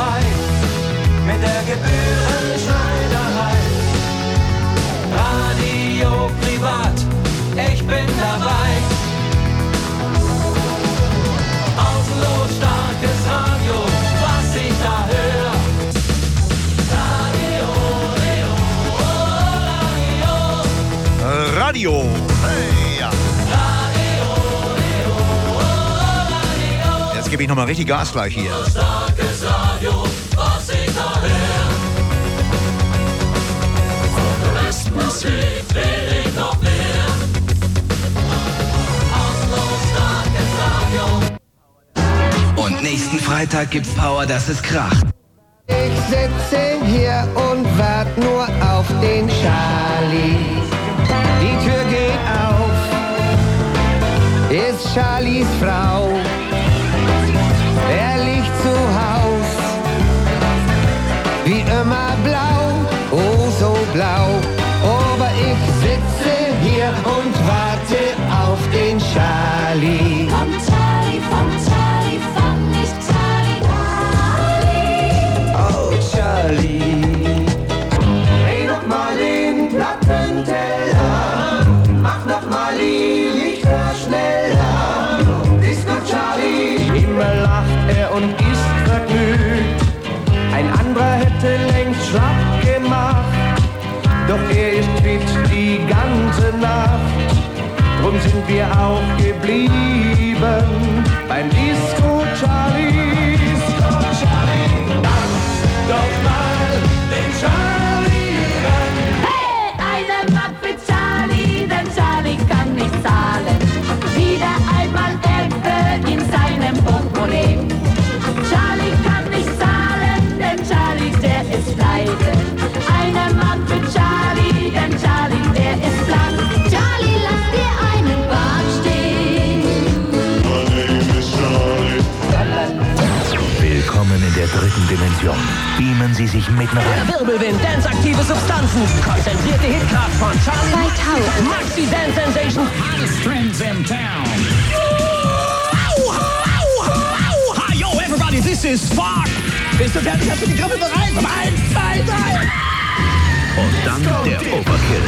Arbeit mit der Gebührenschneiderei. Radio privat, ich bin dabei. Außenlos starkes Radio, was ich da höre. Radio. Hey, ja. Jetzt gebe ich nochmal richtig Gas gleich hier. Starkes Radio, was ich da höre. Musik will ich noch mehr. Außenlos starkes Radio. Und nächsten Freitag gibt's Power, dass es kracht. Ich sitze hier und wart nur auf den Charlie. Die Tür geht auf, ist Charlies Frau. Er liegt zu Haus, wie immer blau, oh so blau. Aber ich sitze hier und warte auf den Charlie. Komm Charlie, fang nicht Charlie. Oh Charlie, dreh noch mal den Plattenteller, mach noch mal die Lichter schneller. Disco Charlie, immer lacht er und ist vergnügt. Ein anderer hätte längst schlapp gemacht, doch er ist fit die ganze Nacht. Drum sind wir auch geblieben beim Disco Charlie. Disco Charlie, lass doch mal den Charlie ran. Hey, eine Mark für Charlie, denn Charlie kann nicht zahlen. Wieder einmal Ärger in seinem Portemonnaie. Charlie kann nicht zahlen, denn Charlie, der ist pleite. Eine Mark für Charlie, denn Charlie, der ist blank. Charlie, lass dir einen Bart stehen. Willkommen in der dritten Dimension. Beamen Sie sich mitten rein. Wirbelwind, dance-aktive Substanzen, konzentrierte Hitkraft von Charlie 2000. Maxi Dance Sensation, Hottest trends in town. Hi, yo, everybody, this is Spark. Bist du fertig? Hast du die Griffel bereit? 1, 2, 3. Und dann der Overkill.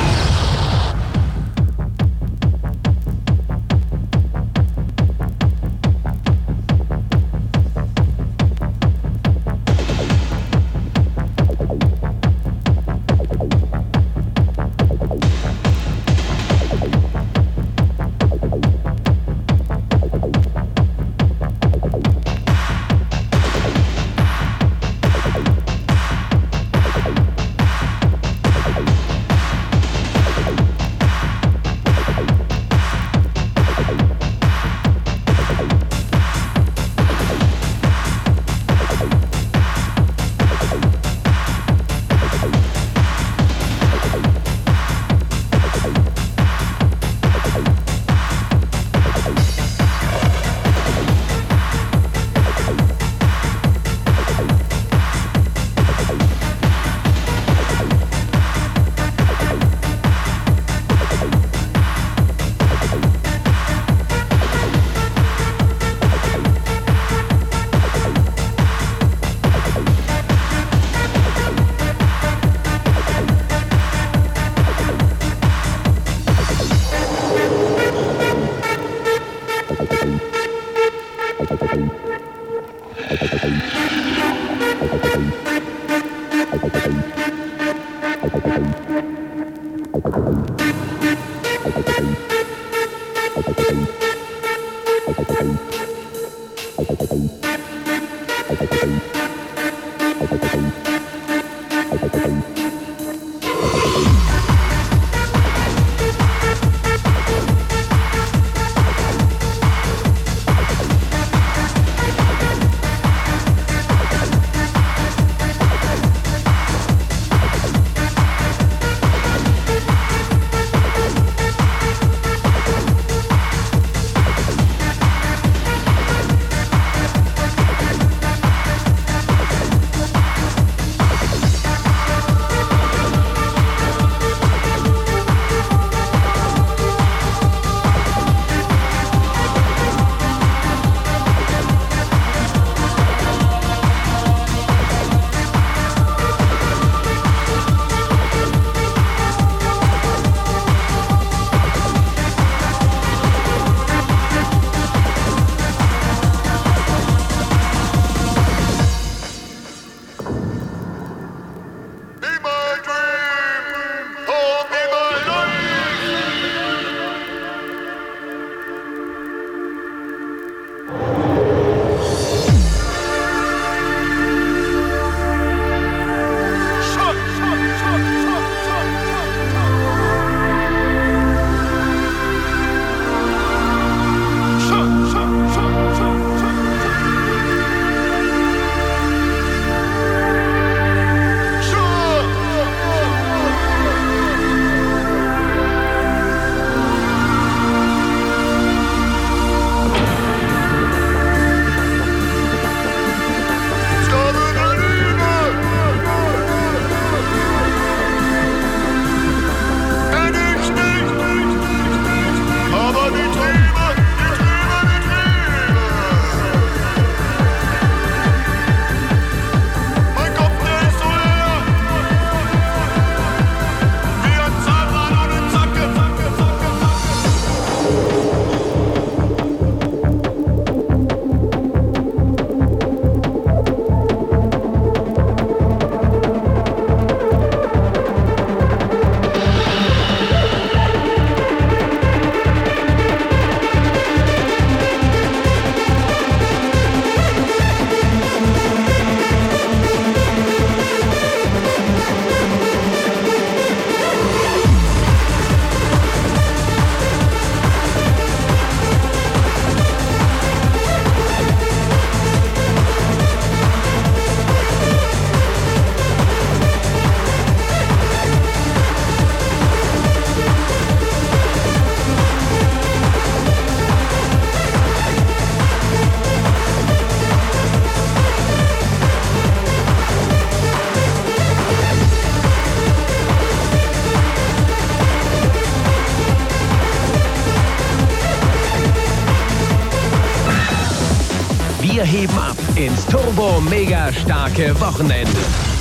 Wir heben ab ins turbo-mega-starke Wochenende.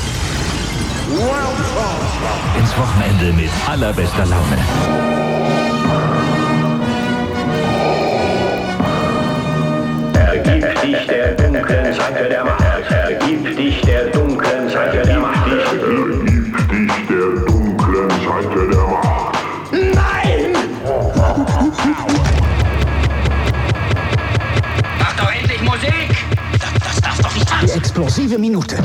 Ins Wochenende mit allerbester Laune. Ergib dich der dunklen Seite der Macht. Ergib dich der dunklen Seite der Macht. Ergib dich der dunklen Seite der Macht. Nein! Mach doch endlich Musik! Das darf doch nicht wahr sein. Die explosive Minute.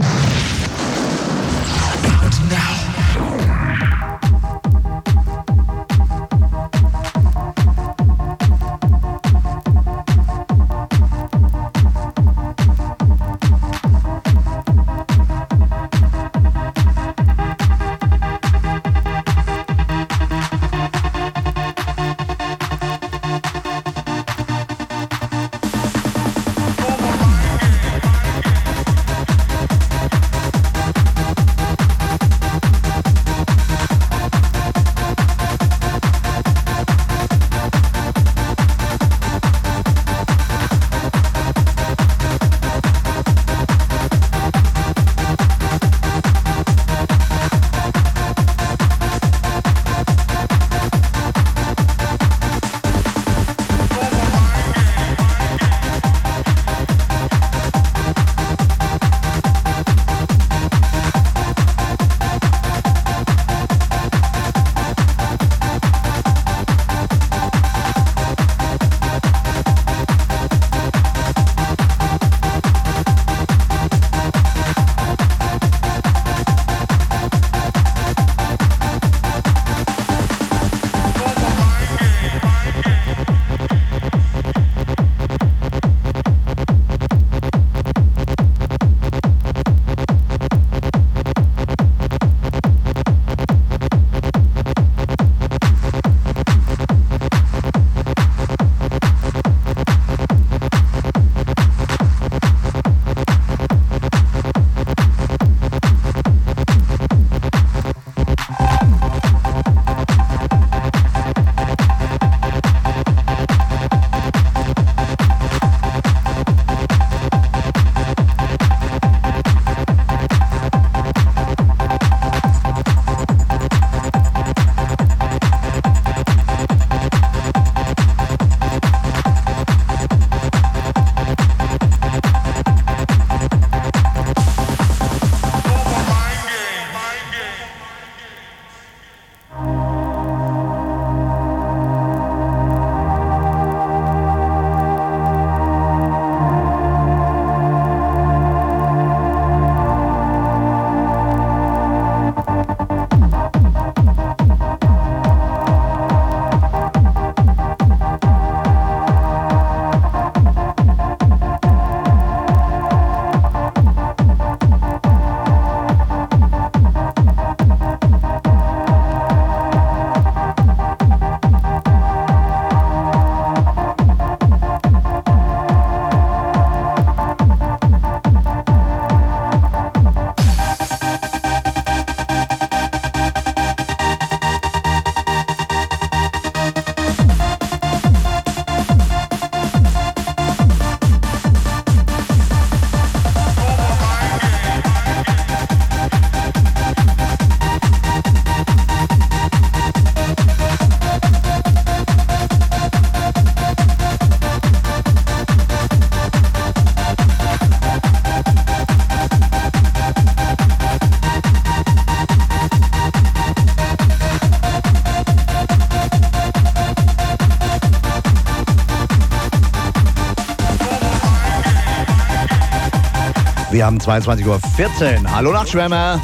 Wir haben 22:14 Uhr. Hallo Nachtschwärmer.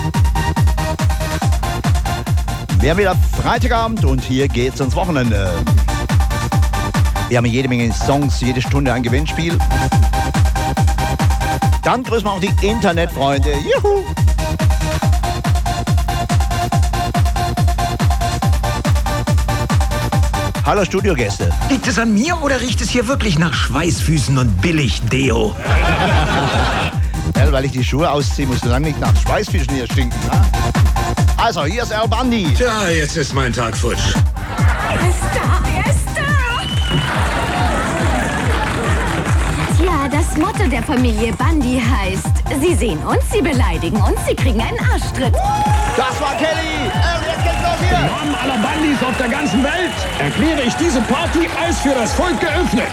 Wir haben wieder Freitagabend und hier geht's ins Wochenende. Wir haben jede Menge Songs, jede Stunde ein Gewinnspiel. Dann grüßen wir auch die Internetfreunde. Juhu! Hallo Studiogäste. Liegt es an mir oder riecht es hier wirklich nach Schweißfüßen und Billig-Deo? Ja, weil ich die Schuhe ausziehe, muss lange nicht nach Schweißfüßen hier stinken. Ne? Also, hier ist Al Bundy. Tja, jetzt ist mein Tag futsch. Er ist da, er ist da! Tja, das Das Motto der Familie Bundy heißt, Sie sehen uns, Sie beleidigen uns, Sie kriegen einen Arschtritt. Das war Kelly. Jetzt geht's los hier. Im Namen aller Bundys auf der ganzen Welt erkläre ich diese Party als für das Volk geöffnet.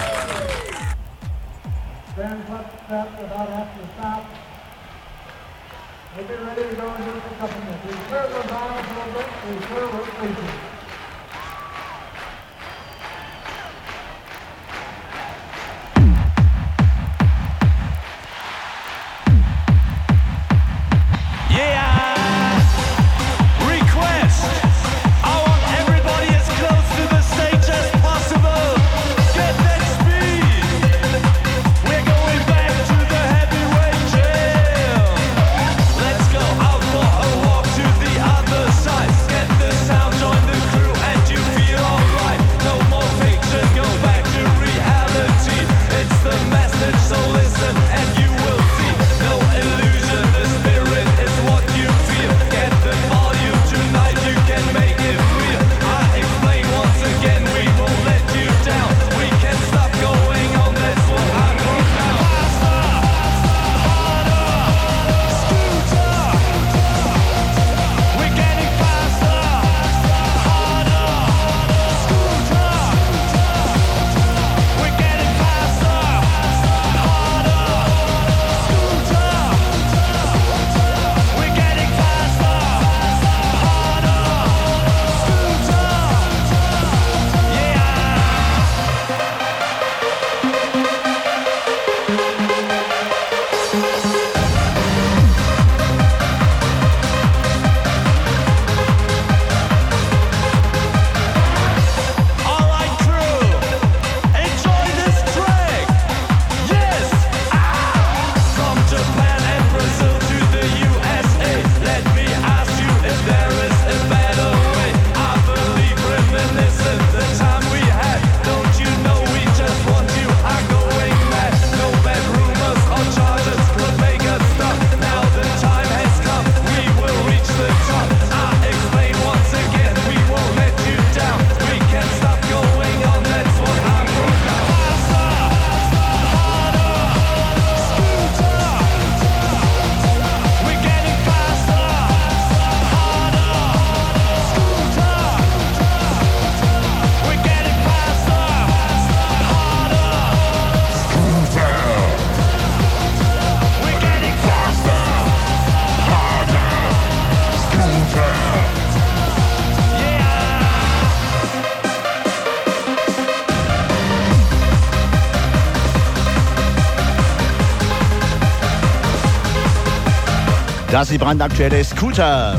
Das ist die brandaktuelle Scooter.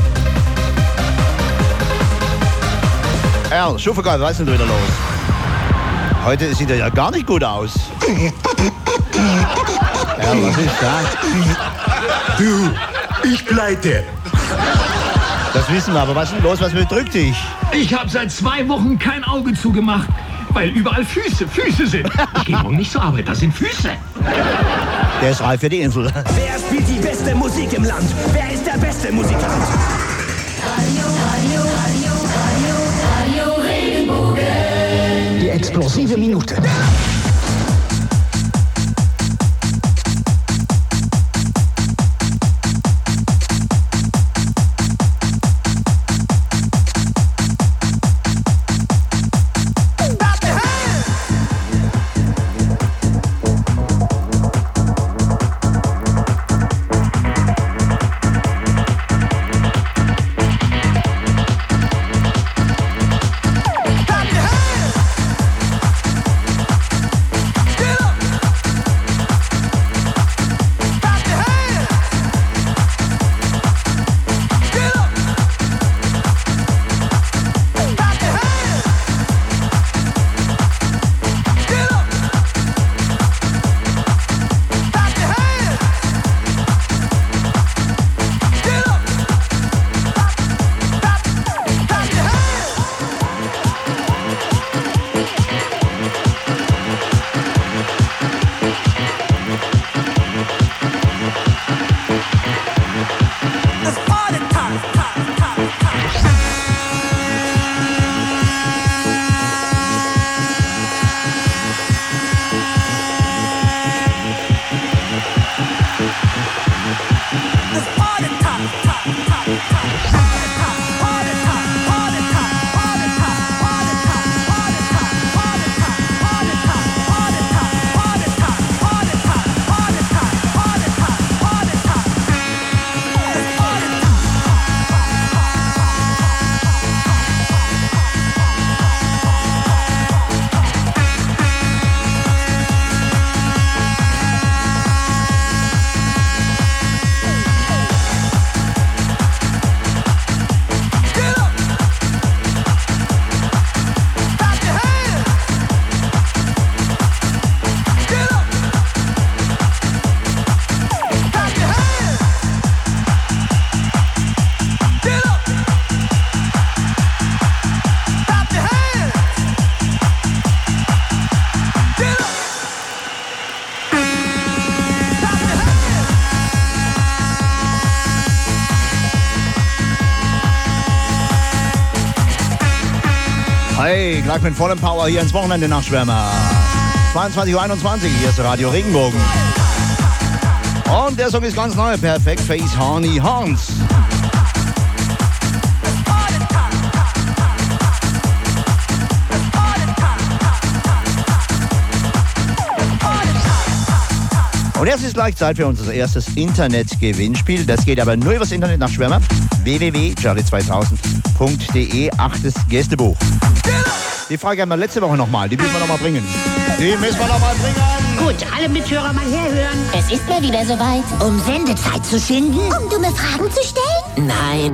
Erl, Schuffergott, was ist denn wieder los? Heute sieht er ja gar nicht gut aus. Erl, was ist da? Du, ich pleite. Das wissen wir, aber was ist denn los? Was bedrückt dich? Ich habe seit 2 Wochen kein Auge zugemacht, weil überall Füße sind. Ich gehe morgen nicht zur Arbeit, da sind Füße. Der ist reif für die Insel. Wer spielt die beste Musik im Land? Wer ist der beste Musikant? Radio Regenbogen. Die explosive Minute. Hey, gleich mit vollem Power hier ins Wochenende Nachtschwärmer. 22:21 Uhr, hier ist Radio Regenbogen. Und der Song ist ganz neu, Perfect Face Honey Horns. Und jetzt ist gleich Zeit für unser erstes Internet-Gewinnspiel. Das geht aber nur übers Internet nach Schwärmer. www.charlie2000.de, 8. Gästebuch. Die Frage haben wir letzte Woche nochmal. Die müssen wir nochmal bringen. Gut, alle Mithörer mal herhören. Es ist mal wieder soweit. Um Sendezeit zu schinden? Um dumme Fragen zu stellen? Nein.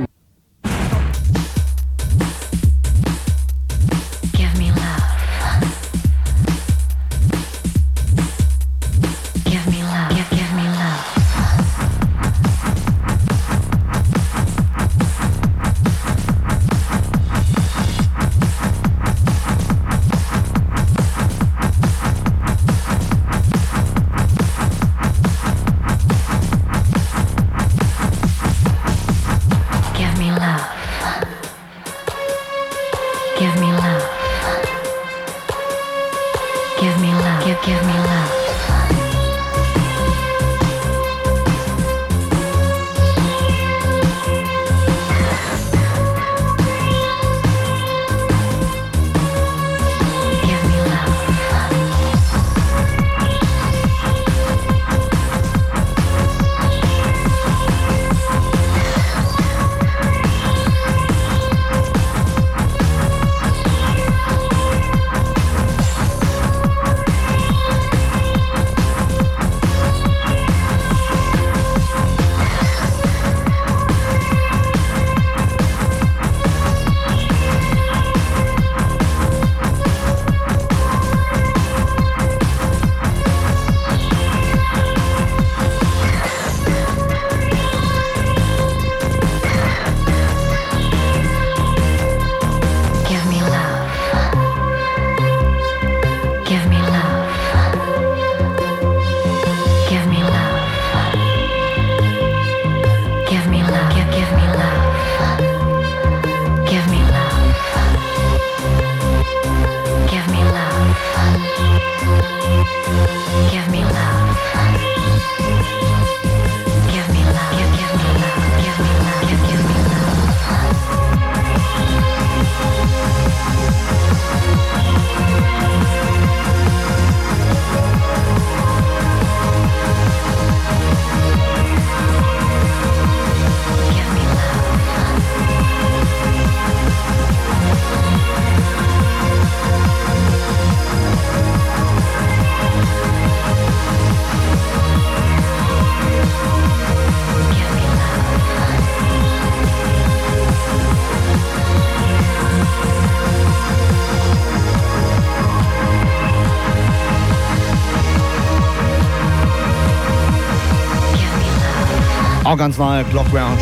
Auch ganz neu, Clockwork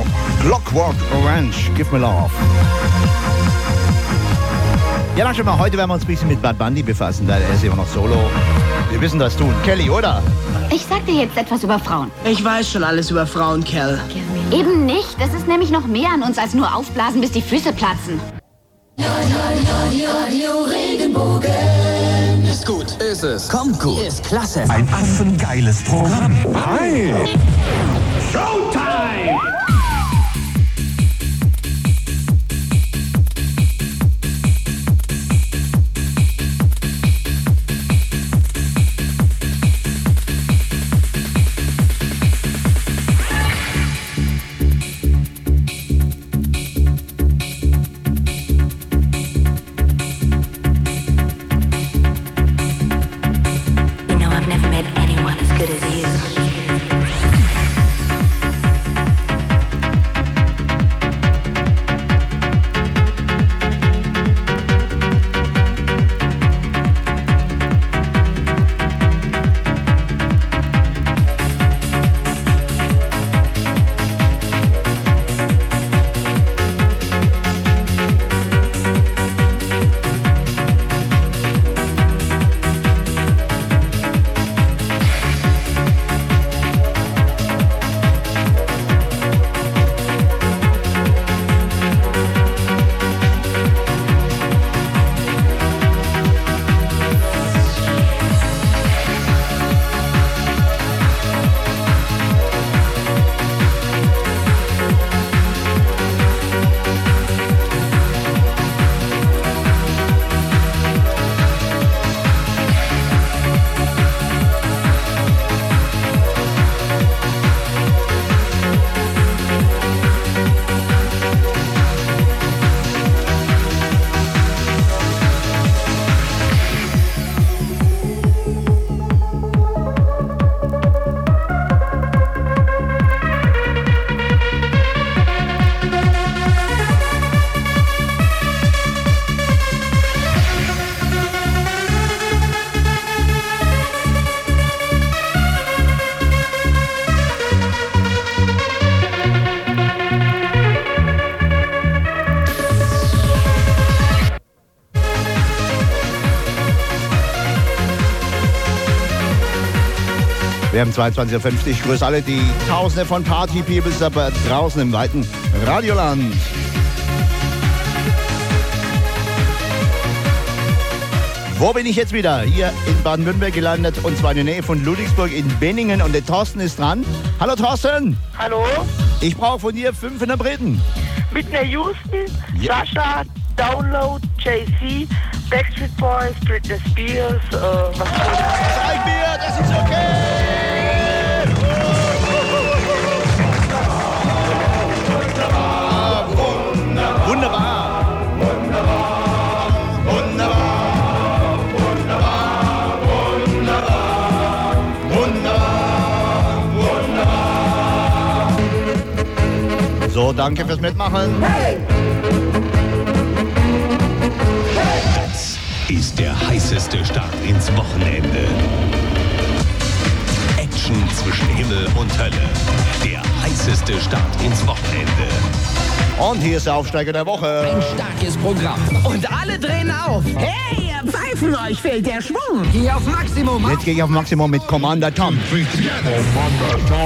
Orange, Give Me Love. Ja, dann schon mal, heute werden wir uns ein bisschen mit Bad Bunny befassen, weil er ist immer noch solo. Wir müssen das tun. Kelly, oder? Ich sag dir jetzt etwas über Frauen. Ich weiß schon alles über Frauen, Kel. Eben nicht. Das ist nämlich noch mehr an uns als nur aufblasen, bis die Füße platzen. Radio Regenbogen. Ist gut. Ist es. Kommt gut. Ist klasse. Ein affengeiles Programm. Hi. Showtime! You know, I've never met anyone as good as you. Wir haben 22.50 Uhr. Ich grüße alle die Tausende von Party-Peoples da draußen im weiten Radioland. Wo bin ich jetzt wieder? Hier in Baden-Württemberg gelandet und zwar in der Nähe von Ludwigsburg in Benningen und der Thorsten ist dran. Hallo Thorsten! Hallo? Ich brauche von dir 5 Interpreten. Whitney Houston, ja. Sasha, Download, JC, Backstreet Boys, Britney Spears, was Zeig mir, das ist okay! Wunderbar! Wunderbar! So, danke fürs Mitmachen. Hey! Das ist der heißeste Start ins Wochenende. Action zwischen Himmel und Hölle. Der heißeste Start ins Wochenende. Und hier ist der Aufsteiger der Woche. Ein starkes Programm. Und alle drehen auf. Hey, ihr Pfeifen, euch fehlt der Schwung. Geh auf Maximum. Jetzt gehe ich auf Maximum mit Commander Tom. Commander Tom.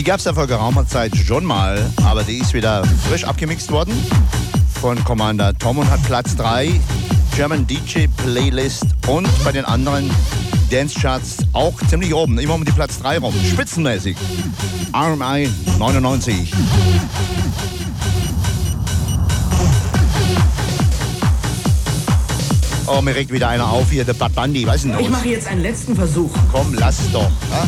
gab es ja vor geraumer Zeit schon mal, aber die ist wieder frisch abgemixt worden von Commander Tom und hat Platz 3, German DJ Playlist und bei den anderen Dance-Charts auch ziemlich oben, immer um die Platz 3 rum, spitzenmäßig. RMI 99. Oh, mir regt wieder einer auf hier, der Bad Bundy, was ist denn los? Ich mache jetzt einen letzten Versuch. Komm, lass es doch. Ja?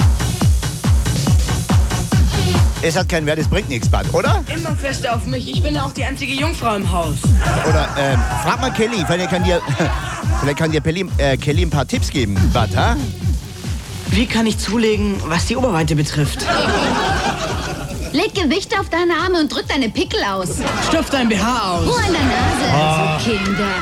Es hat keinen Wert, es bringt nichts, Bad, oder? Immer fest auf mich, ich bin auch die einzige Jungfrau im Haus. Oder, frag mal Kelly, vielleicht kann dir Kelly ein paar Tipps geben, Bad, ha? Wie kann ich zulegen, was die Oberweite betrifft? Leg Gewicht auf deine Arme und drück deine Pickel aus. Stopf dein BH aus. Ruhe in der Nase, so Kinder.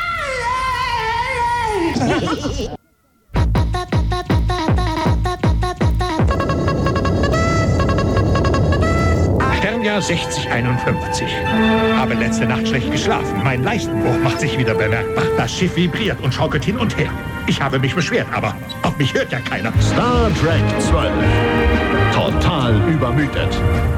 Sternjahr 6051. Habe letzte Nacht schlecht geschlafen. Mein Leistenbruch macht sich wieder bemerkbar. Das Schiff vibriert und schaukelt hin und her. Ich habe mich beschwert, aber auf mich hört ja keiner. Star Trek 12. Total übermüdet.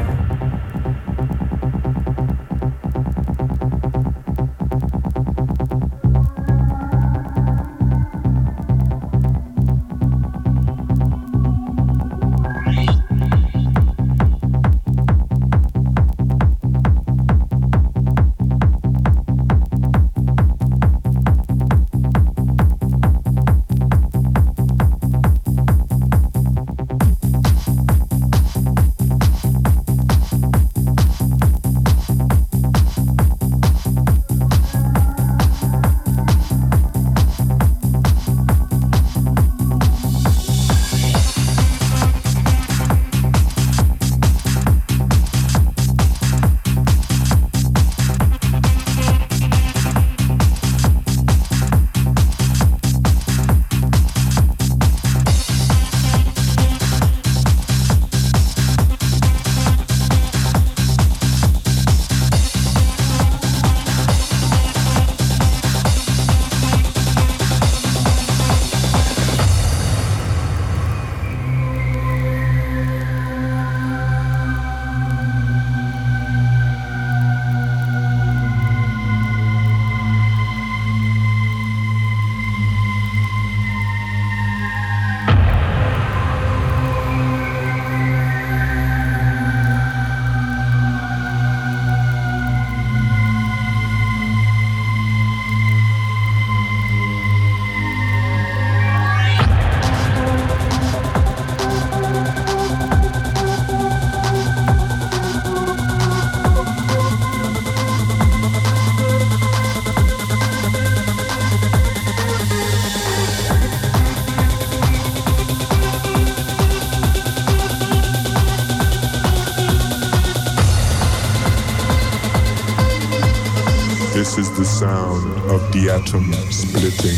This is the sound of the atom splitting.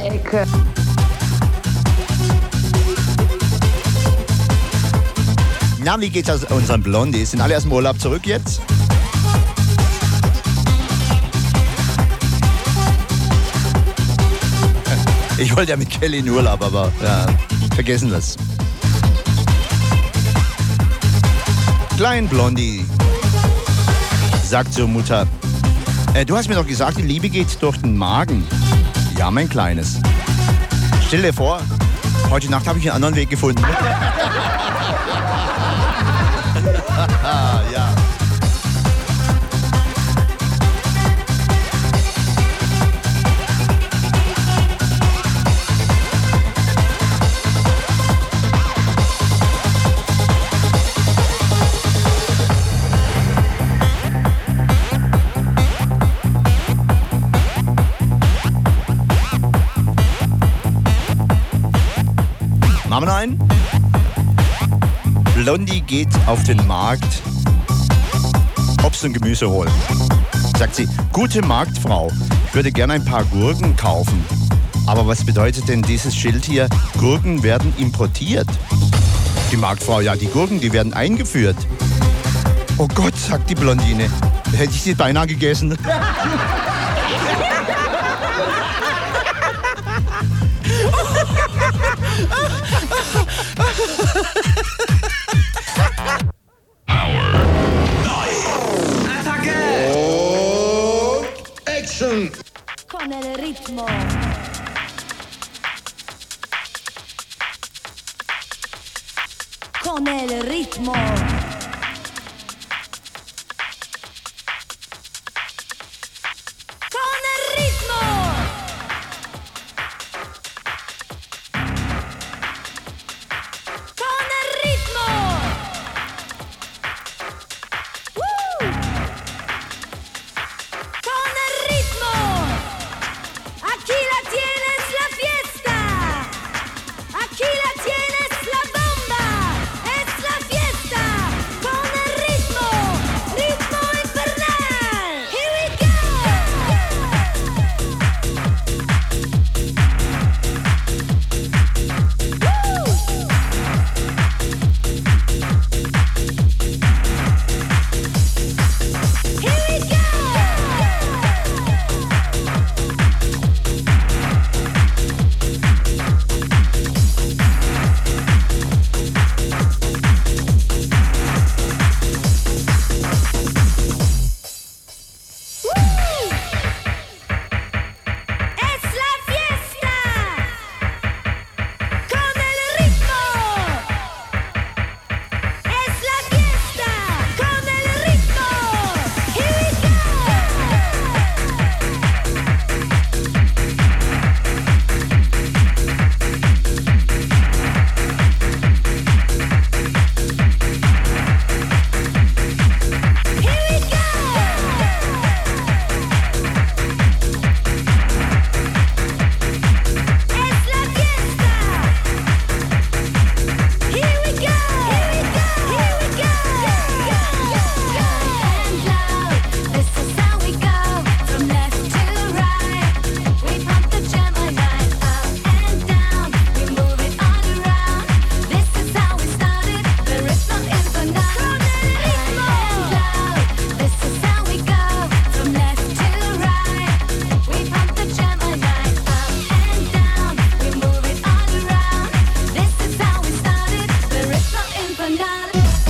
der Ecke. Na, wie geht's aus unseren Blondies? Sind alle aus dem Urlaub zurück jetzt? Ich wollte ja mit Kelly in Urlaub, aber ja, vergessen wir's. Klein Blondie sagt zur Mutter, du hast mir doch gesagt, die Liebe geht durch den Magen. Ja, mein Kleines. Stell dir vor, heute Nacht habe ich einen anderen Weg gefunden. Ja. Machen wir noch einen? Blondie geht auf den Markt Obst und Gemüse holen. Sagt sie, gute Marktfrau, ich würde gerne ein paar Gurken kaufen. Aber was bedeutet denn dieses Schild hier? Gurken werden importiert. Die Marktfrau, ja, die Gurken, die werden eingeführt. Oh Gott, sagt die Blondine, hätte ich sie beinahe gegessen. Action! Con el ritmo. Con el ritmo. Con el ritmo. Con el ritmo. Con el ritmo. Aquí la tienes la fiesta. Aquí la tienes la bomba. Es la fiesta. Con el ritmo. Ritmo infernal. Here we go. Here we go. Es la fiesta. Con el ritmo. Es la fiesta. Con el ritmo. Here we go. Here we go. Es la fiesta. Here we go. Here we go. Here we go. And loud, this is how we go from left to right. We pump the jam all night, up and down. We move it all around. This is how we started. The rhythm is the night. And loud, this is how we go from left to right. We pump the jam all night, up and down. We move it all around. This is how we started. The rhythm infernal.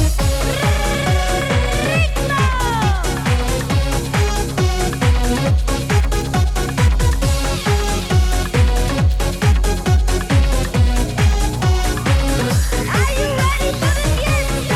Are you ready for the fiesta?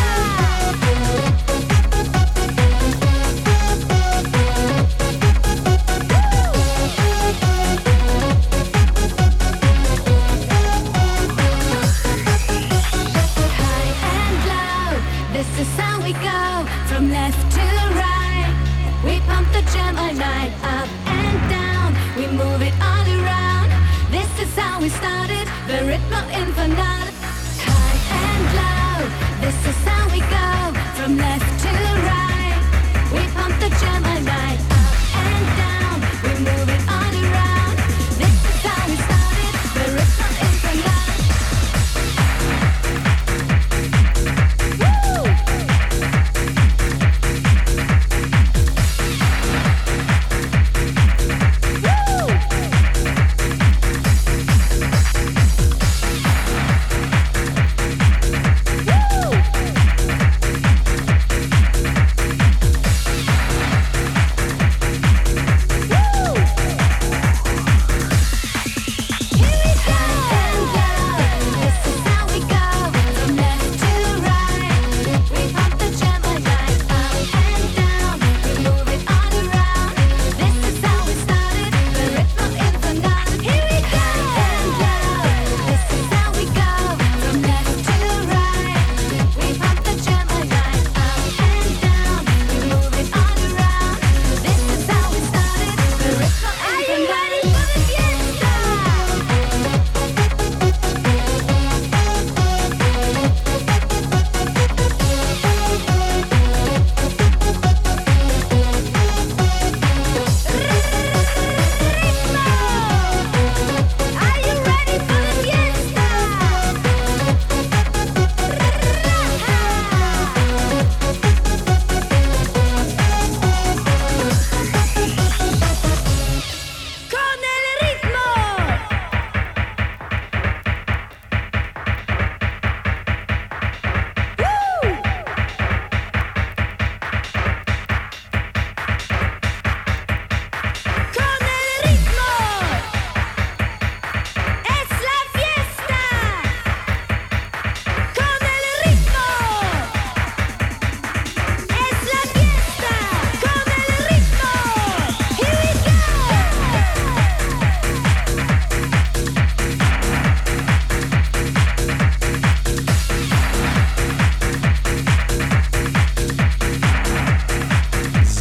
High and loud, this is how we go from left to right. We pump the jam all night, up and down. We move it all around. This is how we started, the rhythm infernal. High and loud, this is how we go from left to right. We pump the jam all night, up and down. We move it all around. This is how we started.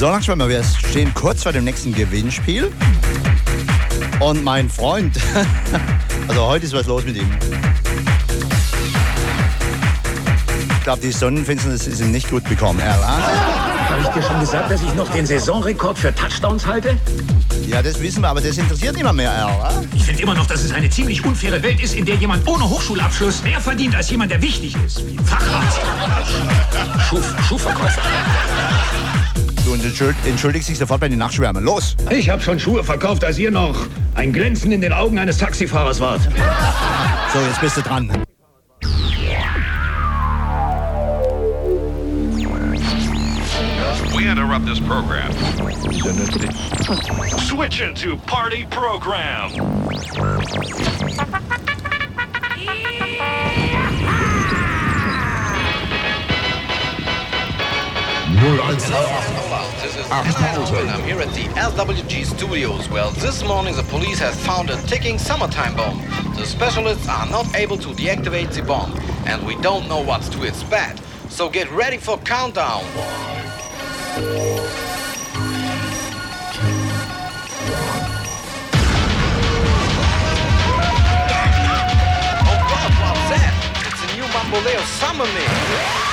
So, Nachtschwärmer, wir stehen kurz vor dem nächsten Gewinnspiel. Und mein Freund, also heute ist was los mit ihm. Ich glaube, die Sonnenfinsternis ist ihm nicht gut bekommen. Habe ich dir schon gesagt, dass ich noch den Saisonrekord für Touchdowns halte? Ja, das wissen wir, aber das interessiert niemand mehr, Erl. Ich finde immer noch, dass es eine ziemlich unfaire Welt ist, in der jemand ohne Hochschulabschluss mehr verdient als jemand, der wichtig ist. Wie ein Facharzt. Schuhverkäufer. Du entschuldigst dich sofort bei den Nachtschwärmern. Los! Ich habe schon Schuhe verkauft, als ihr noch ein Glänzen in den Augen eines Taxifahrers wart. So, jetzt bist du dran. We interrupt this program. Switch into party program. This is and I'm here at the LWG studios. Well, this morning the police has found a ticking summertime bomb. The specialists are not able to deactivate the bomb, and we don't know what's to its bad. So get ready for countdown. Oh God, what's that? It's a new Bamboleo Summer Mix.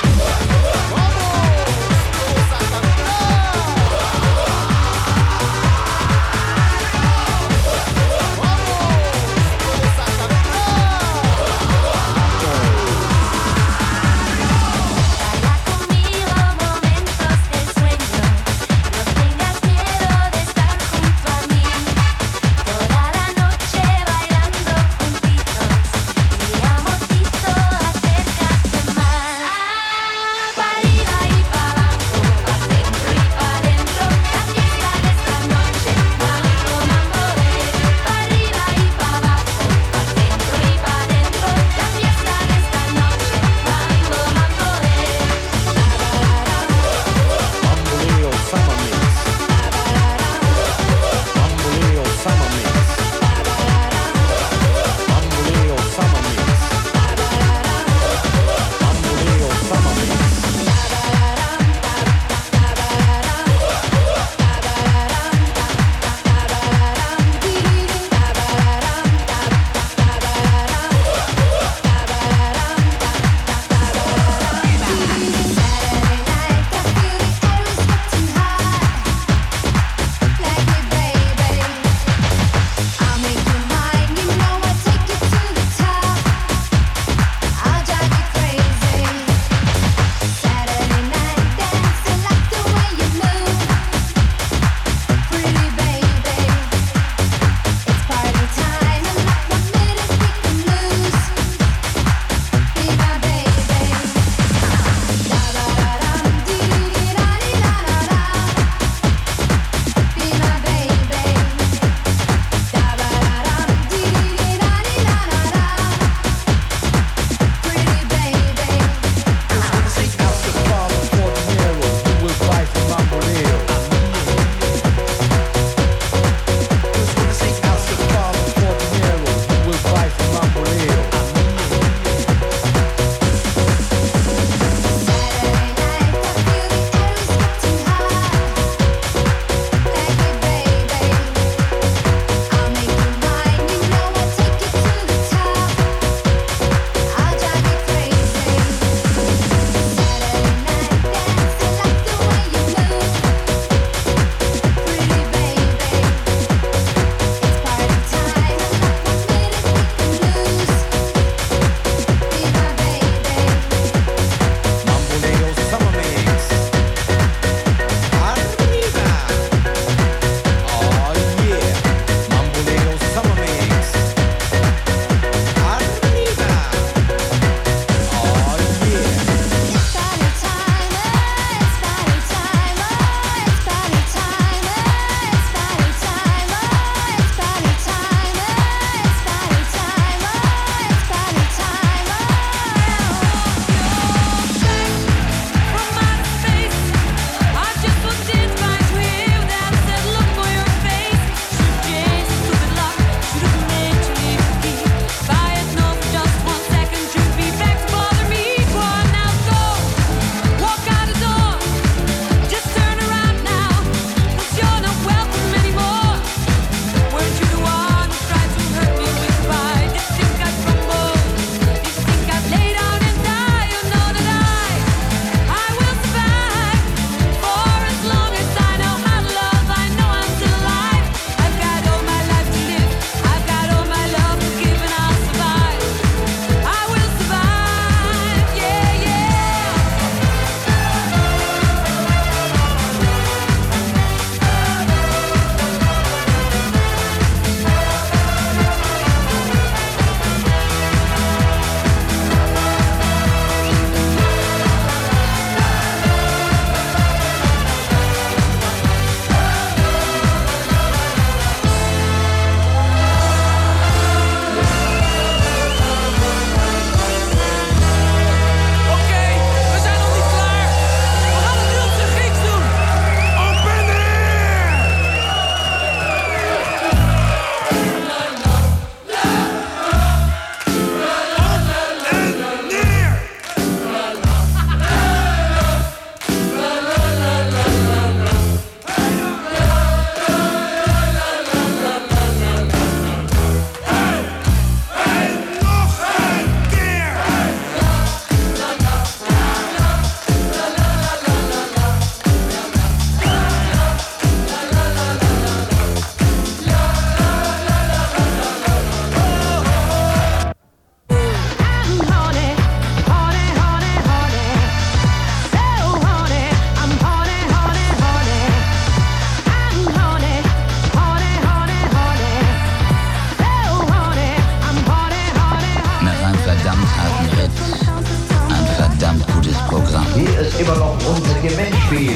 Gewinnspiel.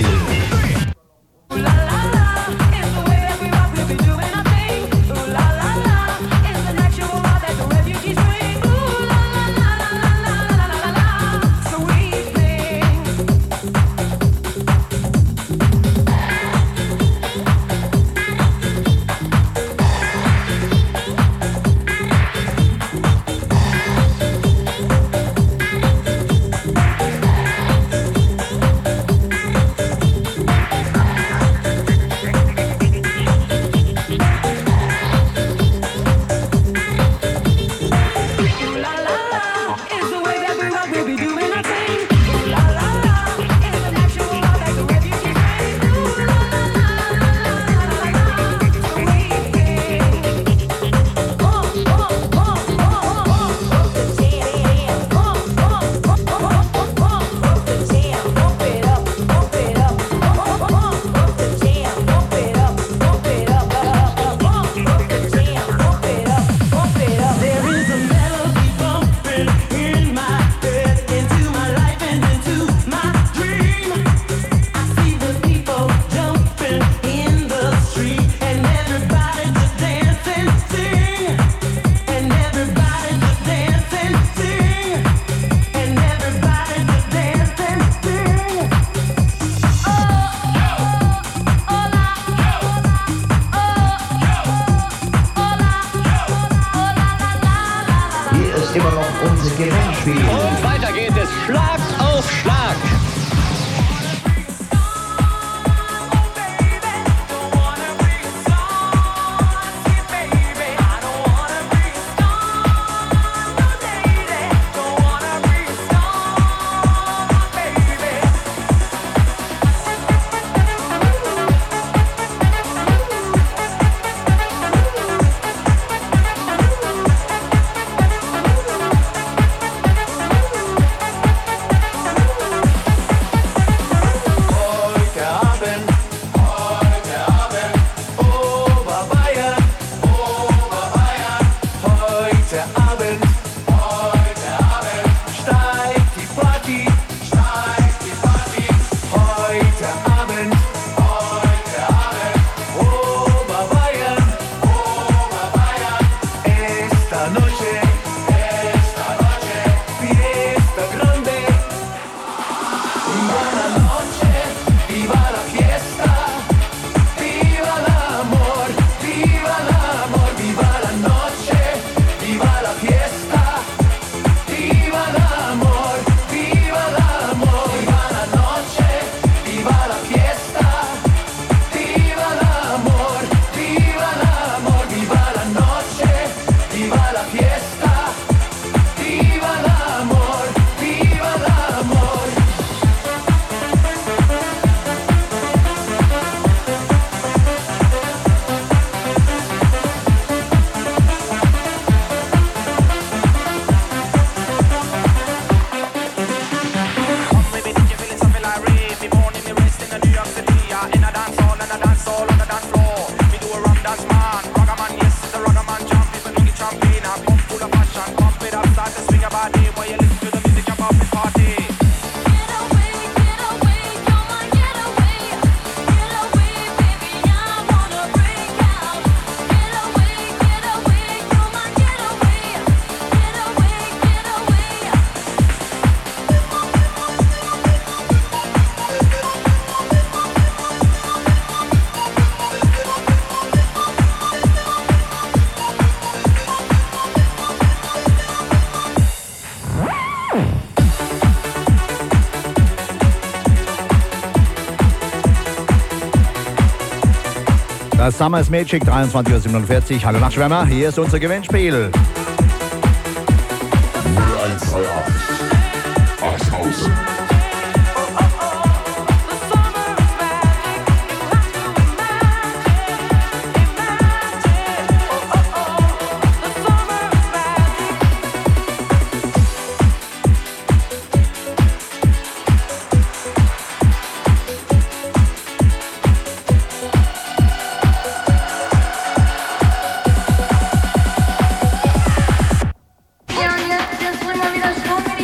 Immer noch unser Gewinnspiel. Und weiter geht es Schlag auf Schlag. Das Summer's Magic, 23:47 Uhr. Hallo Nachtschwärmer, hier ist unser Gewinnspiel. 0138 Achshausen. Ja, jetzt bringen wir wieder Schwung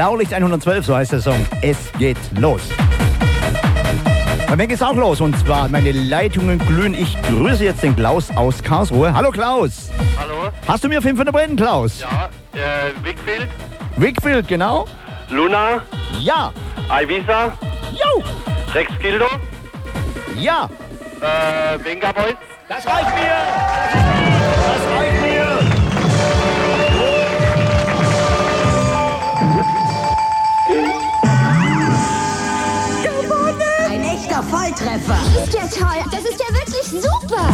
Blaulicht 112, so heißt der Song. Es geht los. Bei mir geht's auch los und zwar meine Leitungen glühen. Ich grüße jetzt den Klaus aus Karlsruhe. Hallo Klaus. Hallo. Hast du mir 5 brennen, Klaus? Ja, Wickfield. Wickfield, genau. Luna. Ja. Ibiza. Jo. Rex Gildo. Ja. Venga Boys. Das reicht mir. Das reicht mir. Ein echter Volltreffer. Das ist ja toll. Das ist ja wirklich super.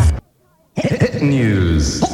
News.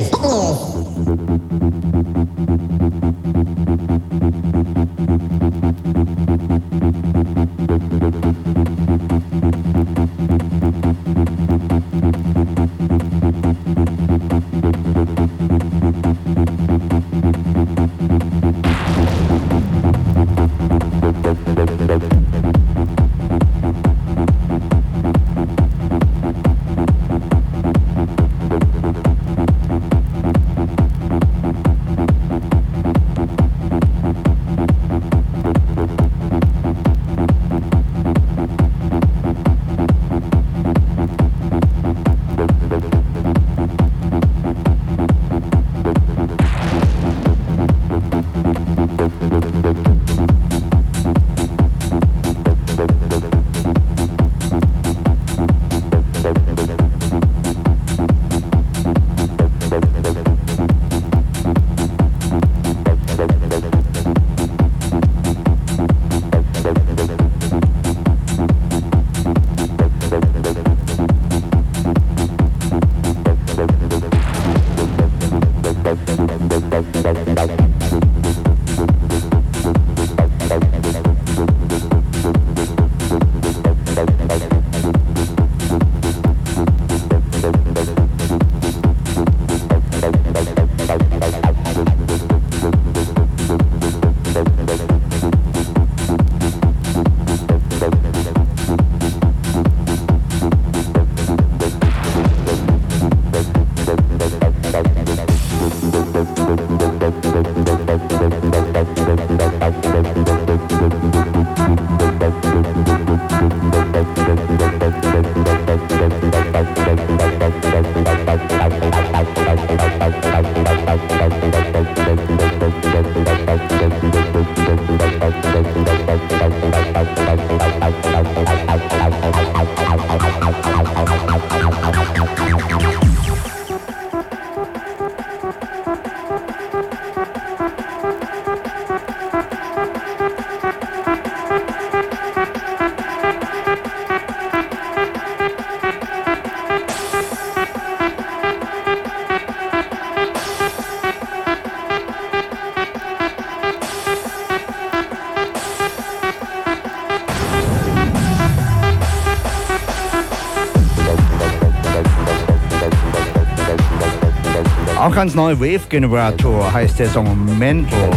Auch ganz neu, Wave Generator heißt der Song Mental.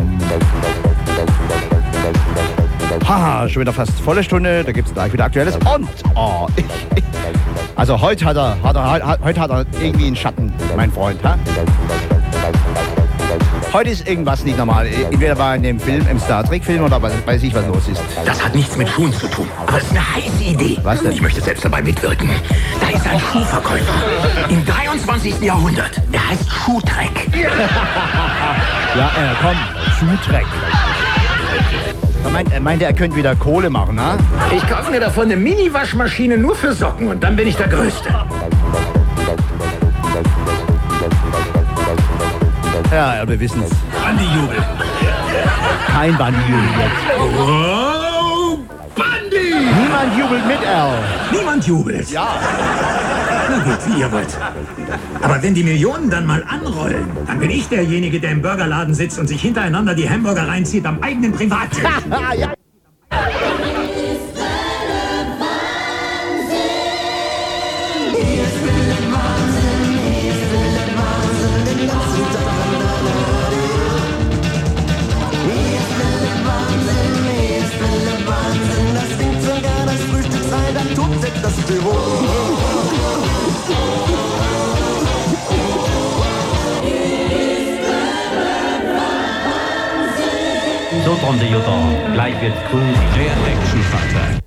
Haha, schon wieder fast volle Stunde, da gibt es gleich wieder Aktuelles. Und, also heute hat er irgendwie einen Schatten, mein Freund. Ha? Heute ist irgendwas nicht normal. Entweder war in dem Film, im Star Trek Film oder weiß ich, was los ist. Das hat nichts mit Schuhen zu tun. Aber es ist eine heiße Idee. Was denn? Ich möchte selbst dabei mitwirken. Da ist ein Schuhverkäufer im 23. Jahrhundert. Der heißt Schuhtrek. Ja, komm, Schuhtrek. Er meinte, er könnte wieder Kohle machen, ne? Ich kaufe mir davon eine Mini-Waschmaschine nur für Socken und dann bin ich der Größte. Ja, wir wissen's. Bandi-Jubel. Kein Bandi-Jubel jetzt. Oh, Bandi! Niemand jubelt mit, Al. Niemand jubelt? Ja. Na gut, wie ihr wollt. Aber wenn die Millionen dann mal anrollen, dann bin ich derjenige, der im Burgerladen sitzt und sich hintereinander die Hamburger reinzieht am eigenen Privatjet. Ja. D'autres Jutta. Gleich wird's groovy. Der Actionvater.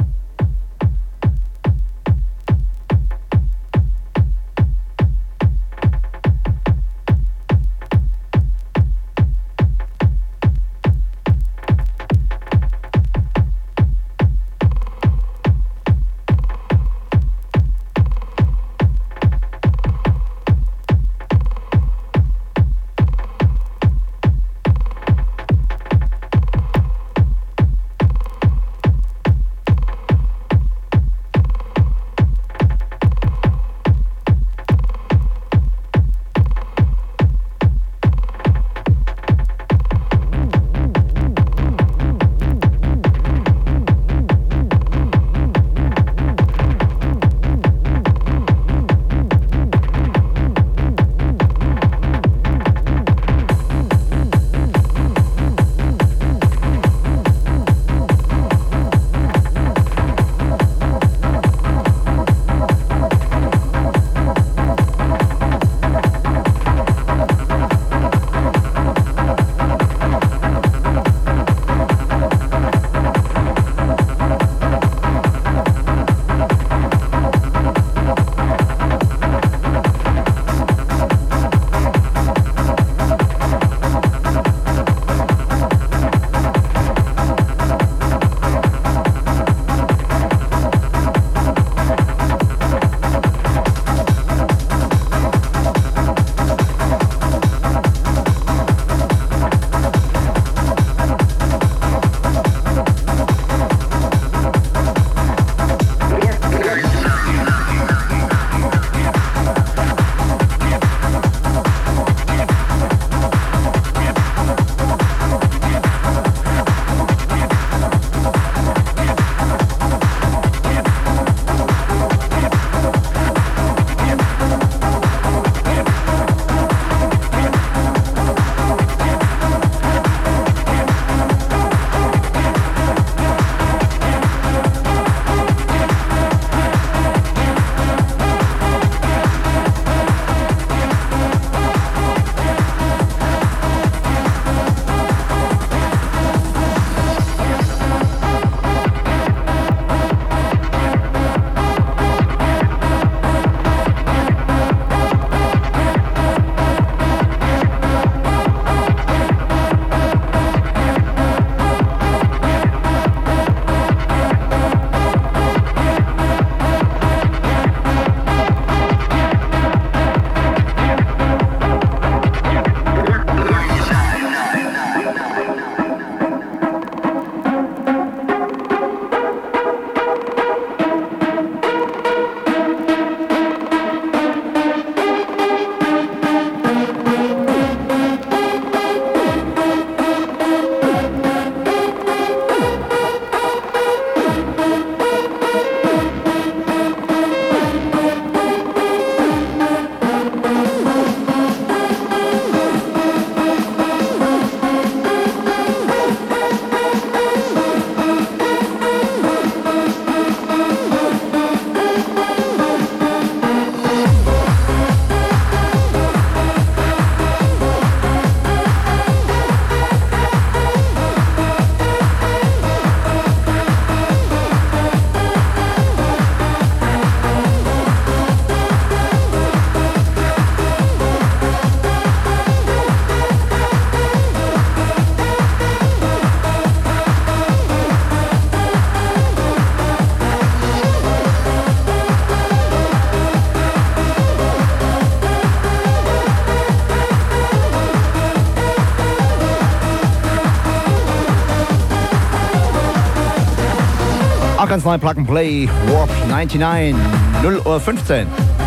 Ganz neu Plug and Play, Warp 99, 0:15 Uhr.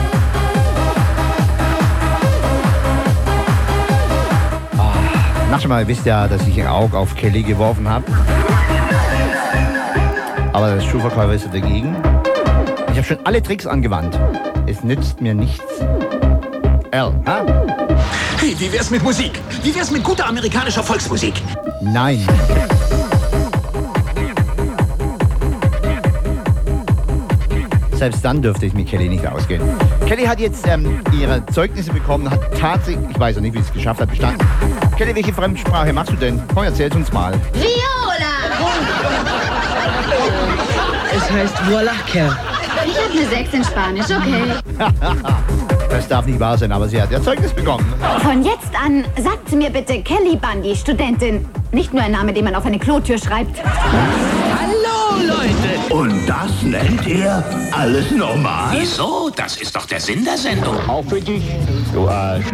Manchmal wisst ihr, dass ich ein Auge auf Kelly geworfen habe. Aber der Schuhverkäufer ist dagegen. Ich habe schon alle Tricks angewandt. Es nützt mir nichts. Al, ha? Hey, wie wär's mit Musik? Wie wär's mit guter amerikanischer Volksmusik? Nein. Selbst dann dürfte ich mit Kelly nicht ausgehen. Kelly hat jetzt ihre Zeugnisse bekommen, hat tatsächlich, ich weiß auch nicht, wie sie es geschafft hat, bestanden. Kelly, welche Fremdsprache machst du denn? Komm, erzähl's uns mal. Viola! Es heißt Voilà, Kerl. Ich habe eine 6 in Spanisch, okay. Das darf nicht wahr sein, aber sie hat ihr Zeugnis bekommen. Von jetzt an sagt mir bitte Kelly Bundy, Studentin. Nicht nur ein Name, den man auf eine Klotür schreibt. Hallo, Leute! Und das nennt ihr alles normal? Wieso? Das ist doch der Sinn der Sendung. Auch für dich, du Arsch.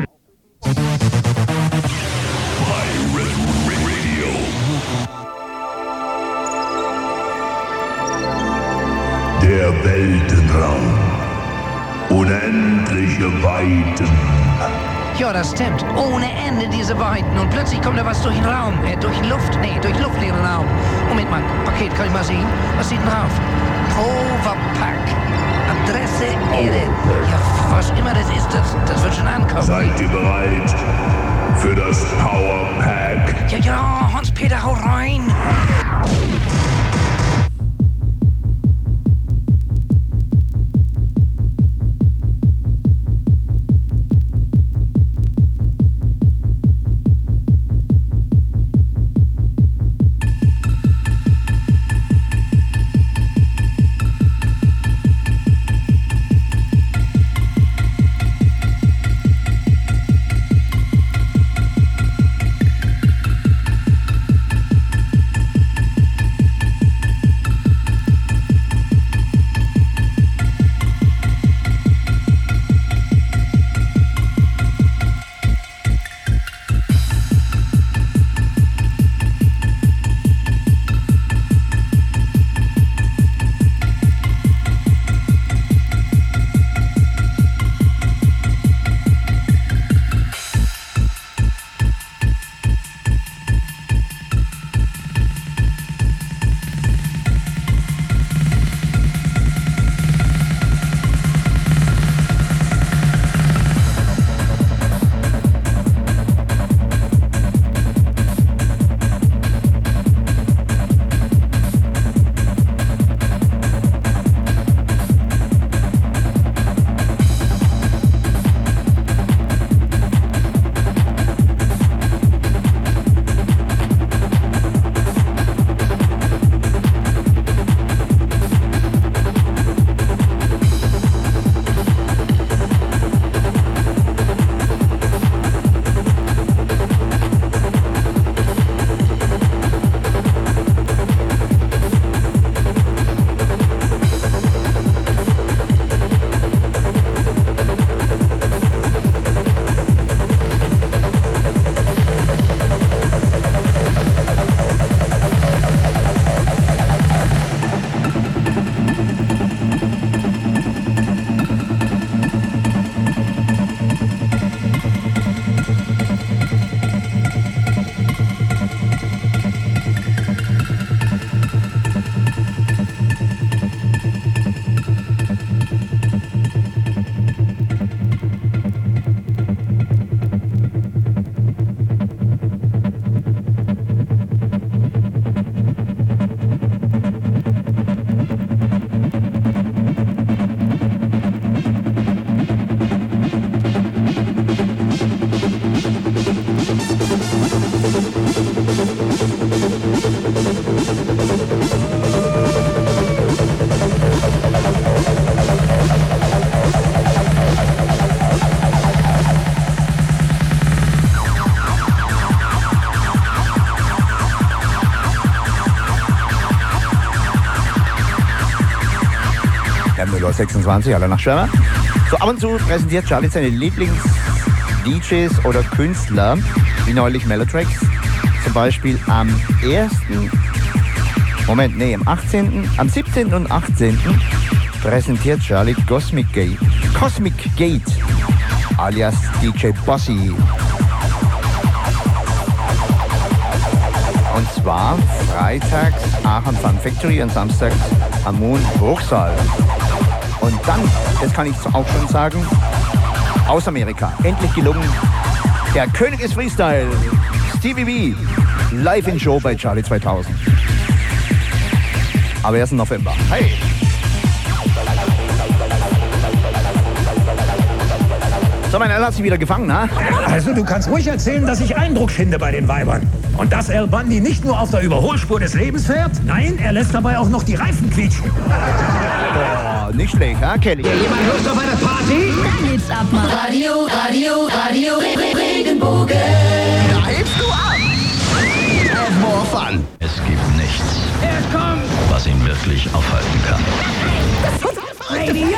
Der Weltenraum. Unendliche Weiten. Ja, das stimmt. Ohne Ende diese Weiten. Und plötzlich kommt da was durch den Raum. Durch Luft. Nee, durch luftleeren Raum. Moment mal. Paket, kann ich mal sehen? Was steht denn drauf? Powerpack. Adresse Erde. Ja, was immer das ist, das wird schon ankommen. Seid ihr bereit für das Powerpack? Ja, Hans-Peter, hau rein. Müller 26, alle nach Schwärmer. So ab und zu präsentiert Charlie seine Lieblings-DJs oder Künstler, wie neulich Melotracks. Zum Beispiel am 17. und 18. präsentiert Charlie Cosmic Gate, alias DJ Bossy. Und zwar freitags Aachen Fun Factory und samstags am Moon Hochsaal. Und dann, das kann ich auch schon sagen, aus Amerika, endlich gelungen, der König des Freestyle, Stevie B, live in Show bei Charlie 2000. Aber erst im November. Hey! So, mein Al hat sich wieder gefangen, ne? Also, du kannst ruhig erzählen, dass ich Eindruck finde bei den Weibern. Und dass Al Bundy nicht nur auf der Überholspur des Lebens fährt, nein, er lässt dabei auch noch die Reifen quietschen. Boah, nicht schlecht, ha, Kelly? Ja, jemand Lust auf eine Party? Dann geht's ab, Mann. Radio, Regenbogen. Da hebst du ab. Have more fun. Es gibt nichts, was ihn wirklich aufhalten kann. Radio.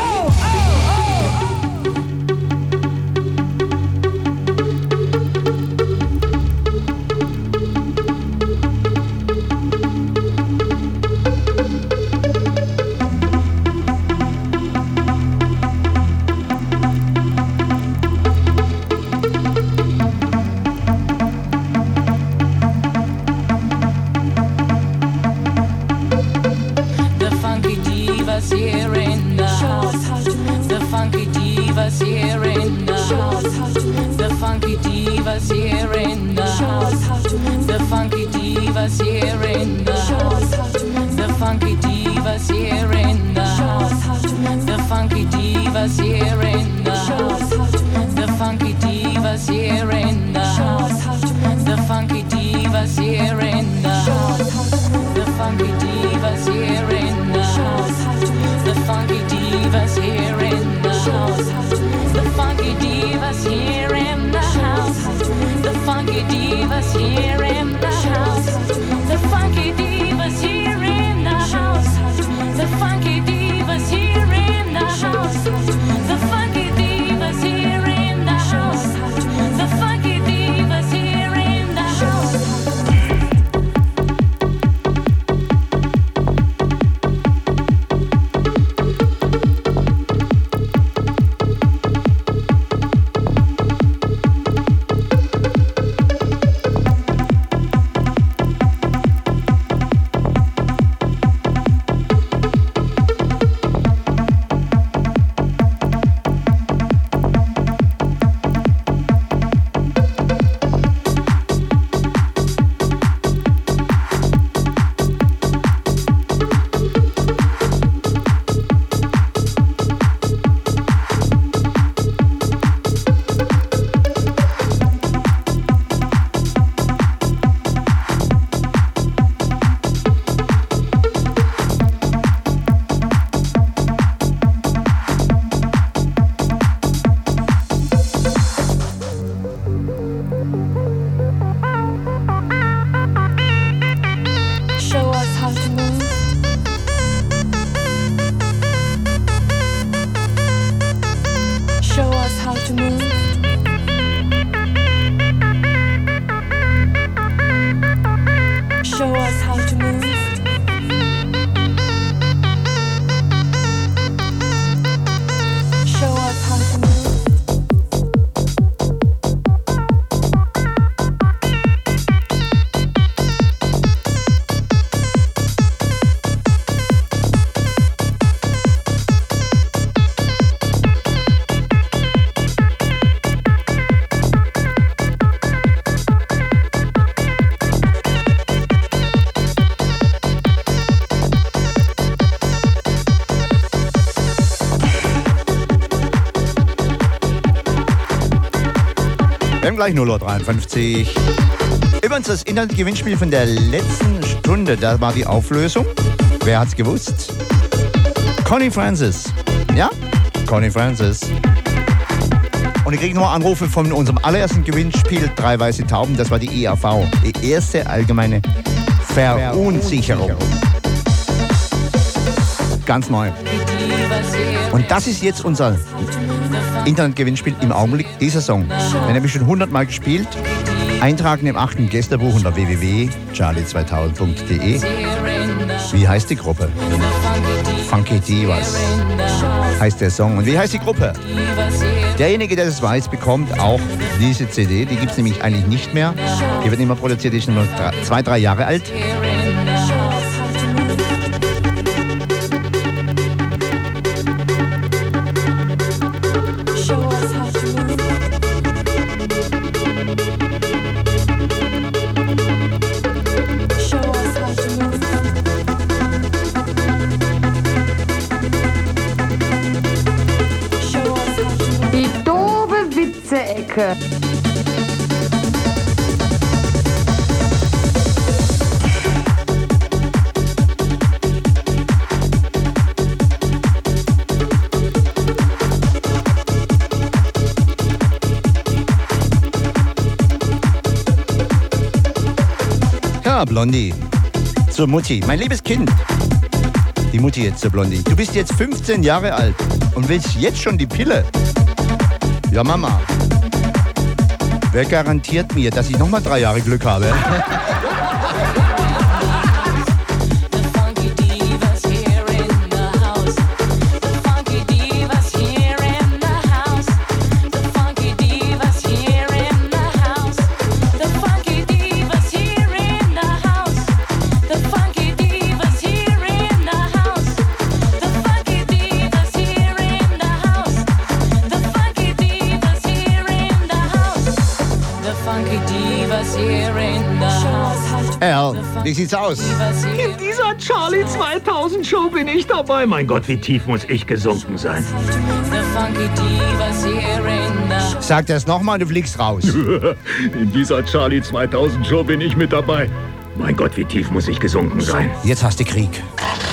Gleich 0:53 Uhr. Übrigens das Internetgewinnspiel von der letzten Stunde, da war die Auflösung. Wer hat's gewusst? Connie Francis. Ja? Connie Francis. Und ich kriege noch Anrufe von unserem allerersten Gewinnspiel 3 weiße Tauben. Das war die EAV. Die erste allgemeine Verunsicherung. Ganz neu. Und das ist jetzt unser Internetgewinnspiel im Augenblick, dieser Song. Den habe ich schon 100-mal gespielt. Eintragen im 8. Gästebuch unter www.charlie2000.de. Wie heißt die Gruppe? Funky Divas heißt der Song. Und wie heißt die Gruppe? Derjenige, der das weiß, bekommt auch diese CD. Die gibt es nämlich eigentlich nicht mehr. Die wird immer produziert, die ist nur 2-3 Jahre alt. Ecke. Ja, Blondie. Zur Mutti. Mein liebes Kind. Die Mutti jetzt zur Blondie. Du bist jetzt 15 Jahre alt und willst jetzt schon die Pille. Ja, Mama. Wer garantiert mir, dass ich noch mal 3 Jahre Glück habe? Wie sieht's aus? In dieser Charlie 2000 Show bin ich dabei. Mein Gott, wie tief muss ich gesunken sein? Sag das nochmal, du fliegst raus. In dieser Charlie 2000 Show bin ich mit dabei. Mein Gott, wie tief muss ich gesunken sein? Jetzt hast du Krieg.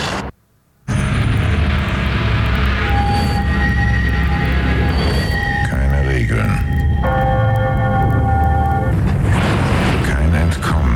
Keine Regeln. Kein Entkommen.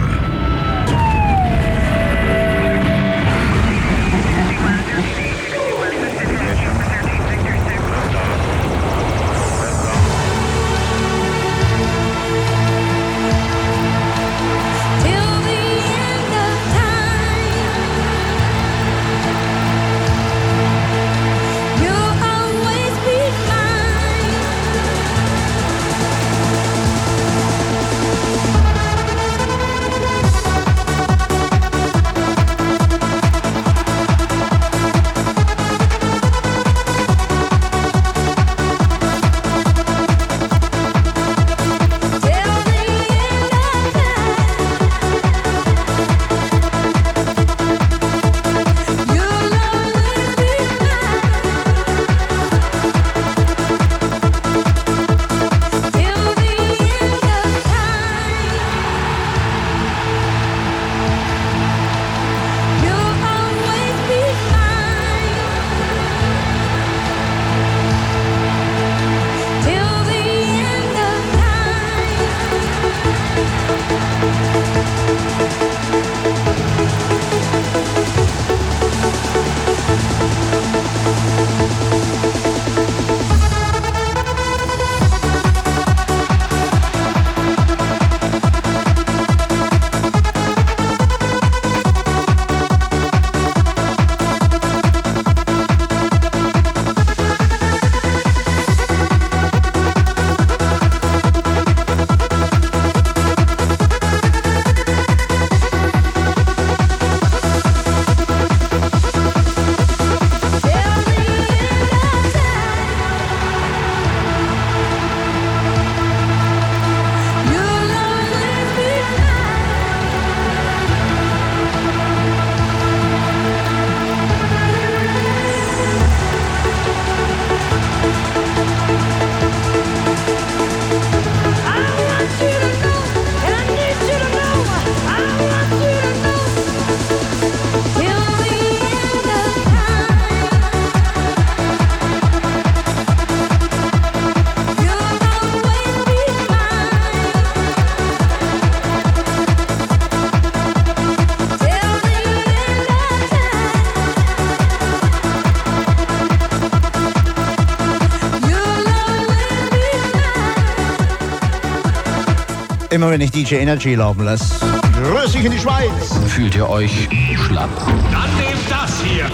Immer wenn ich DJ Energy laufen lasse. Grüß dich in die Schweiz. Fühlt ihr euch schlapp? Dann nehmt das hier.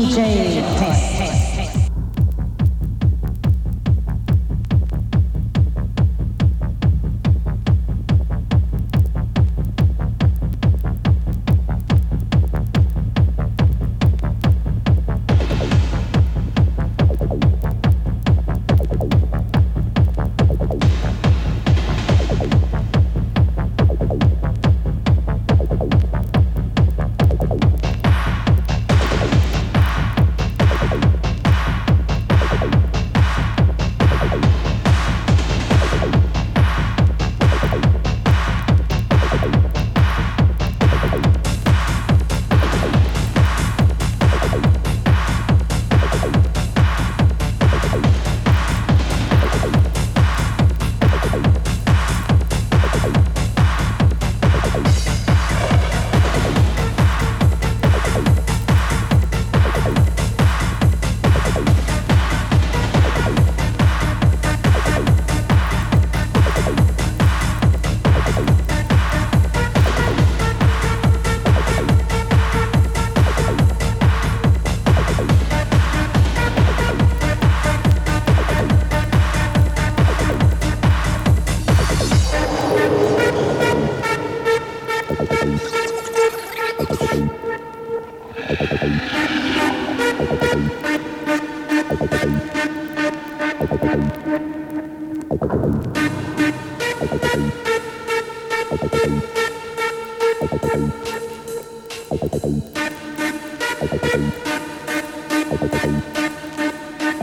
DJ Test.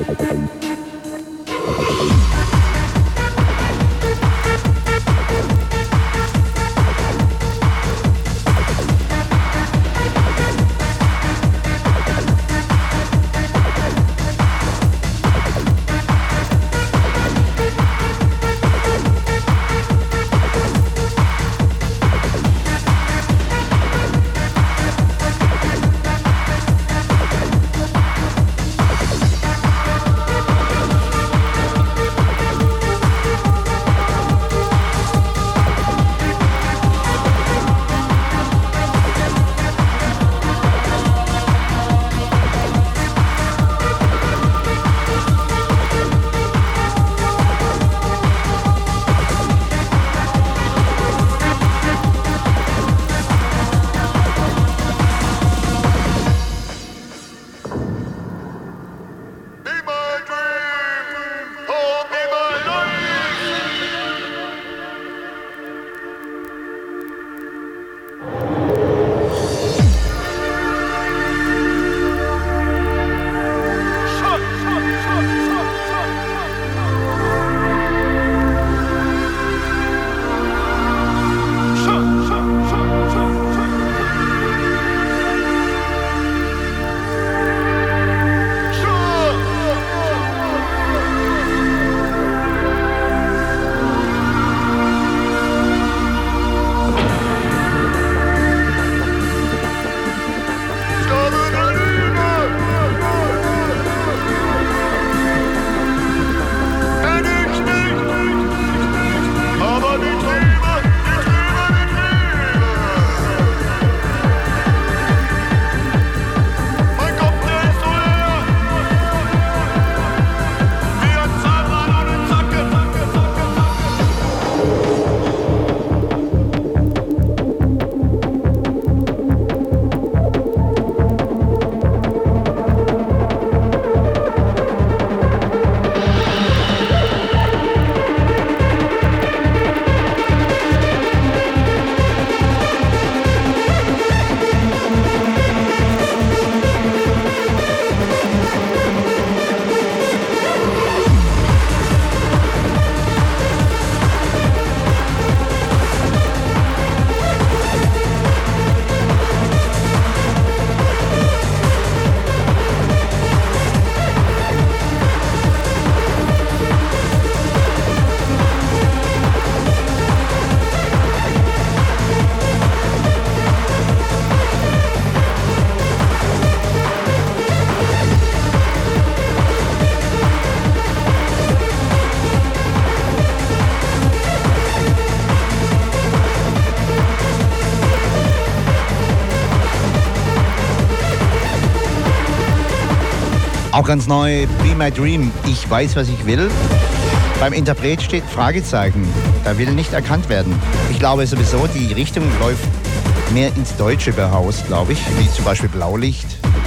Auch ganz neu, Be My Dream, ich weiß, was ich will. Beim Interpret steht Fragezeichen, da will nicht erkannt werden. Ich glaube sowieso, die Richtung läuft mehr ins Deutsche behaust, glaube ich, wie zum Beispiel Blaulicht.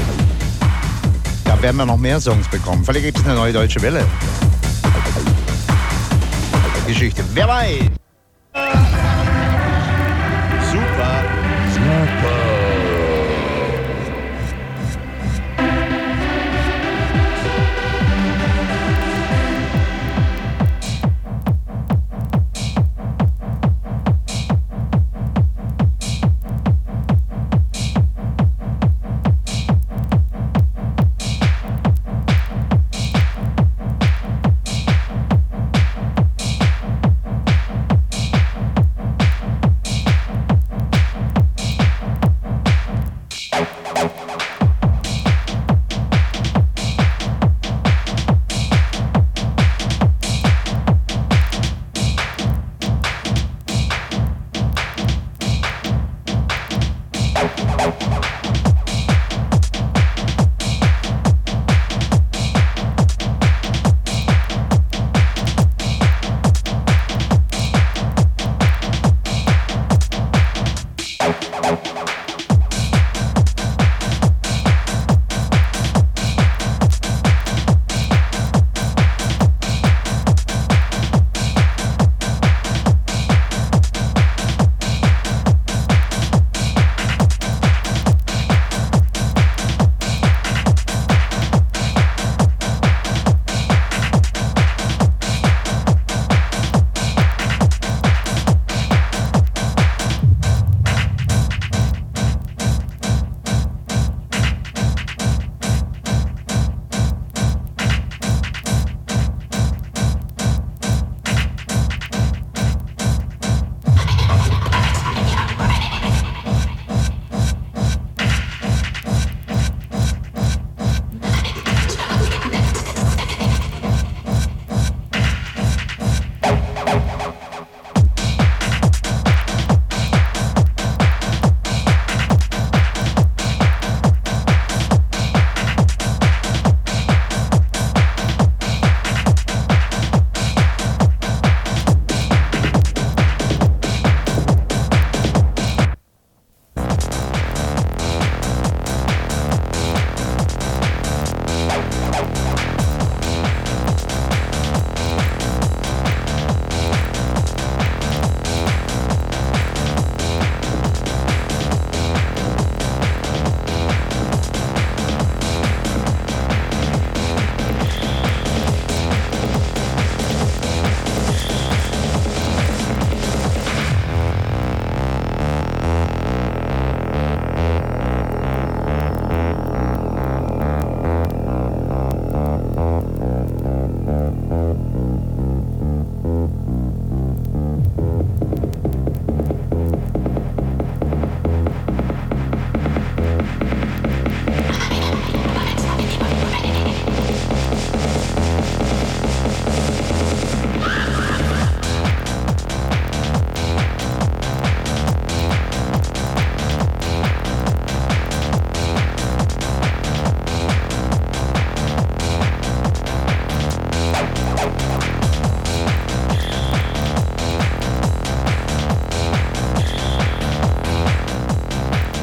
Da werden wir noch mehr Songs bekommen. Vielleicht gibt es eine neue deutsche Welle. Geschichte, wer weiß. Super.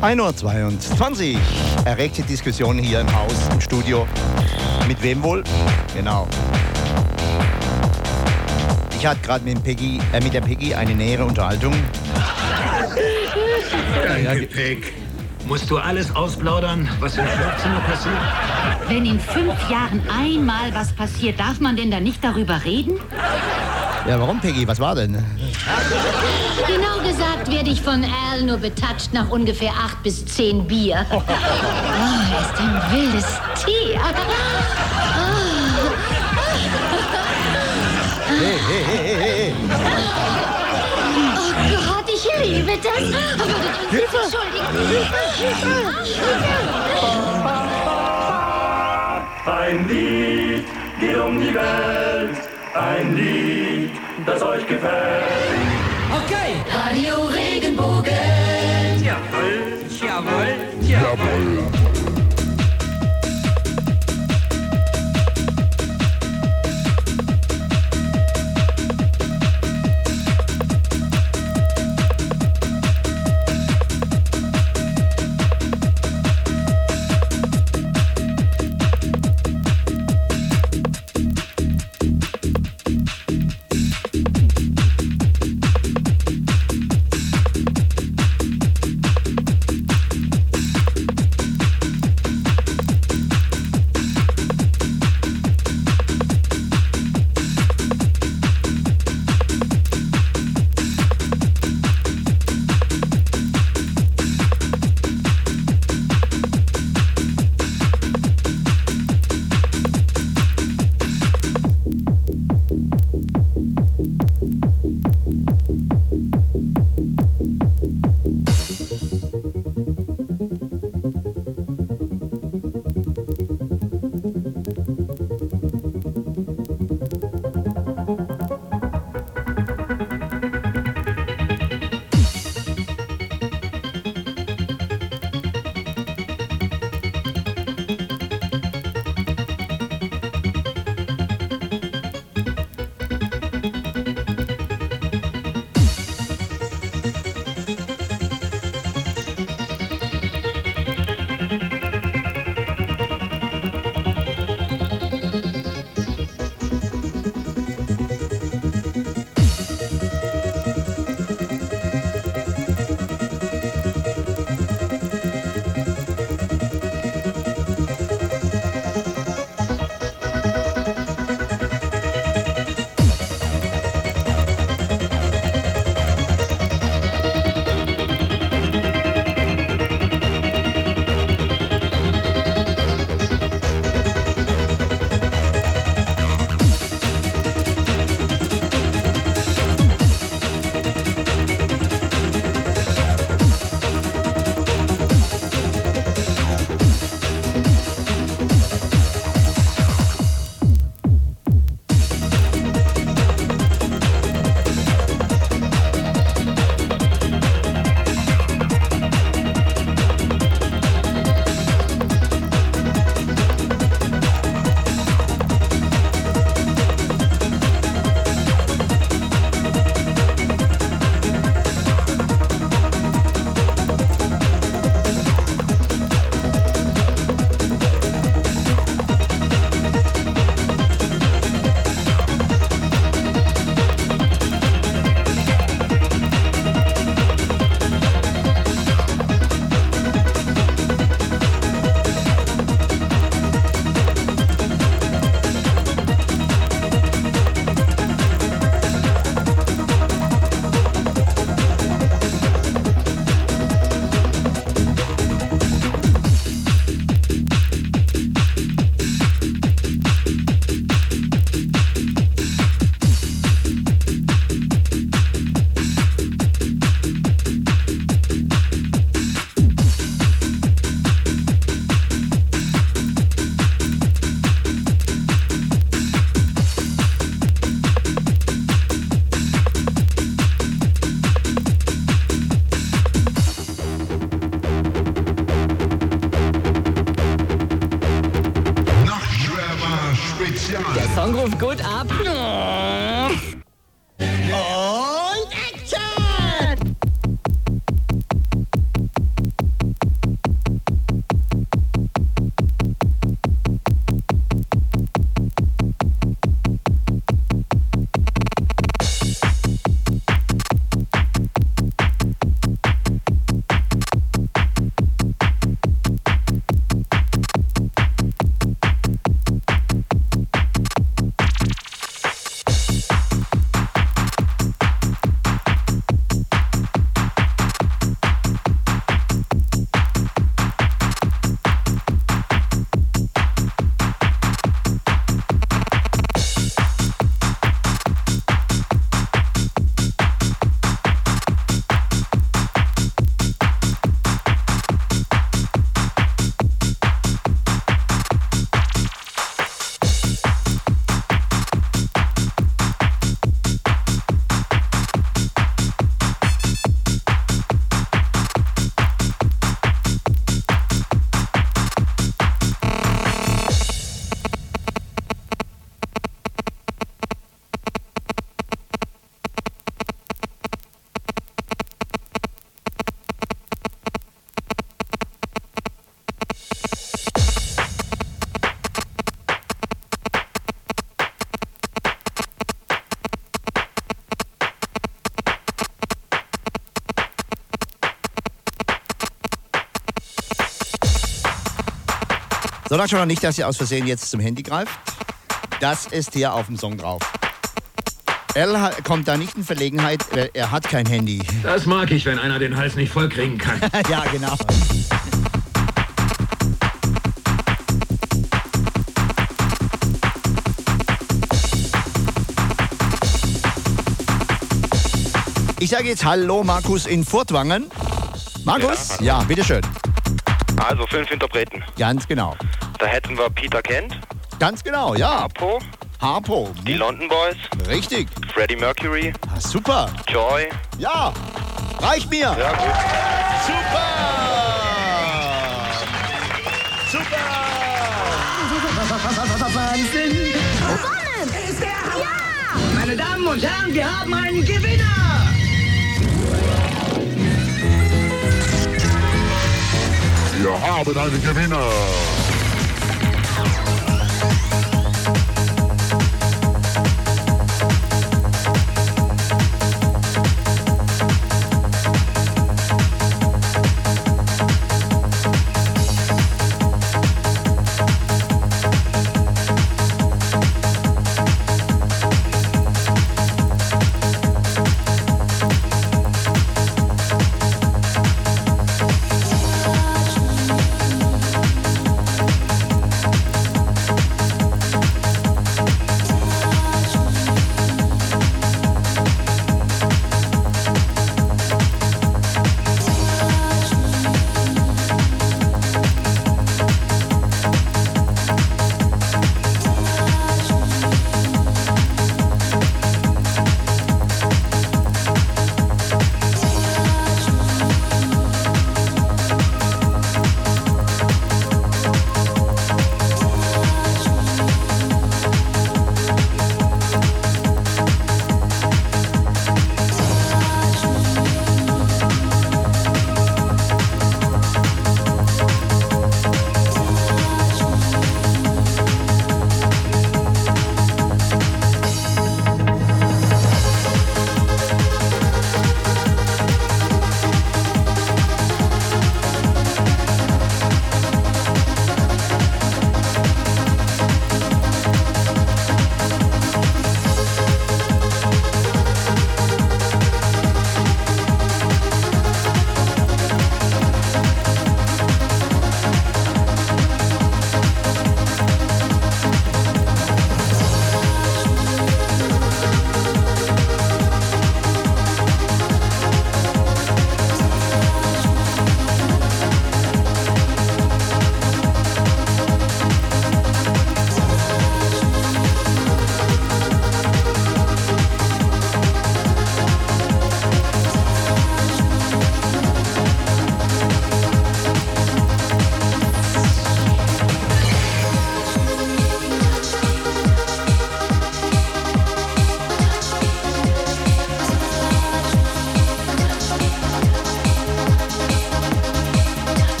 1:22 Uhr. Erregte Diskussion hier im Haus, im Studio. Mit wem wohl? Genau. Ich hatte gerade mit der Peggy eine nähere Unterhaltung. Danke, Peg. Musst du alles ausplaudern, was im Schlafzimmer passiert? Wenn in 5 Jahren einmal was passiert, darf man denn dann nicht darüber reden? Ja, warum, Peggy? Was war denn? Genau gesagt werde ich von Al nur betatscht nach ungefähr 8 bis 10 Bier. Oh, er ist ein wildes Tier. Hey. Oh Gott, ich liebe das. Aber Hilfe! Ein Lied geht um die Welt, ein Lied, das euch gefällt. Okay. Radio Regenbogen. Jawohl. Der Song ruft gut ab. Und Action! So, dann schon noch nicht, dass ihr aus Versehen jetzt zum Handy greift. Das ist hier auf dem Song drauf. Kommt da nicht in Verlegenheit, er hat kein Handy. Das mag ich, wenn einer den Hals nicht voll kriegen kann. Ja, genau. Ich sage jetzt Hallo Markus in Furtwangen. Markus? Ja, bitteschön. Also 5 Interpreten. Ganz genau. Da hätten wir Peter Kent. Ganz genau, ja. Harpo. Die London Boys. Richtig. Freddie Mercury. Ah, super. Joy. Ja. Reicht mir. Ja, gut. Super. Wahnsinn. Gewonnen! Ist der Hammer! Ja! Meine Damen und Herren, wir haben einen Gewinner! Wir haben einen Gewinner!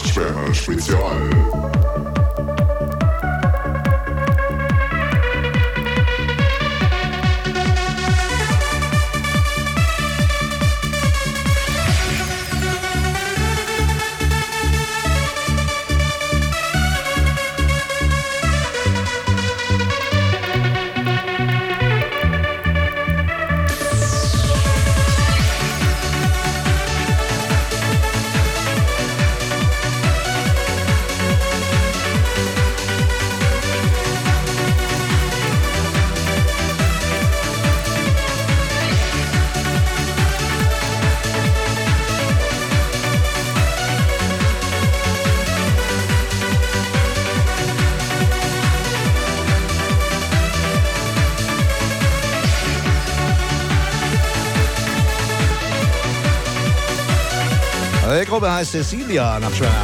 Nachtschwärmer Spezial. Die Gruppe heißt Cecilia nach Schwärmen.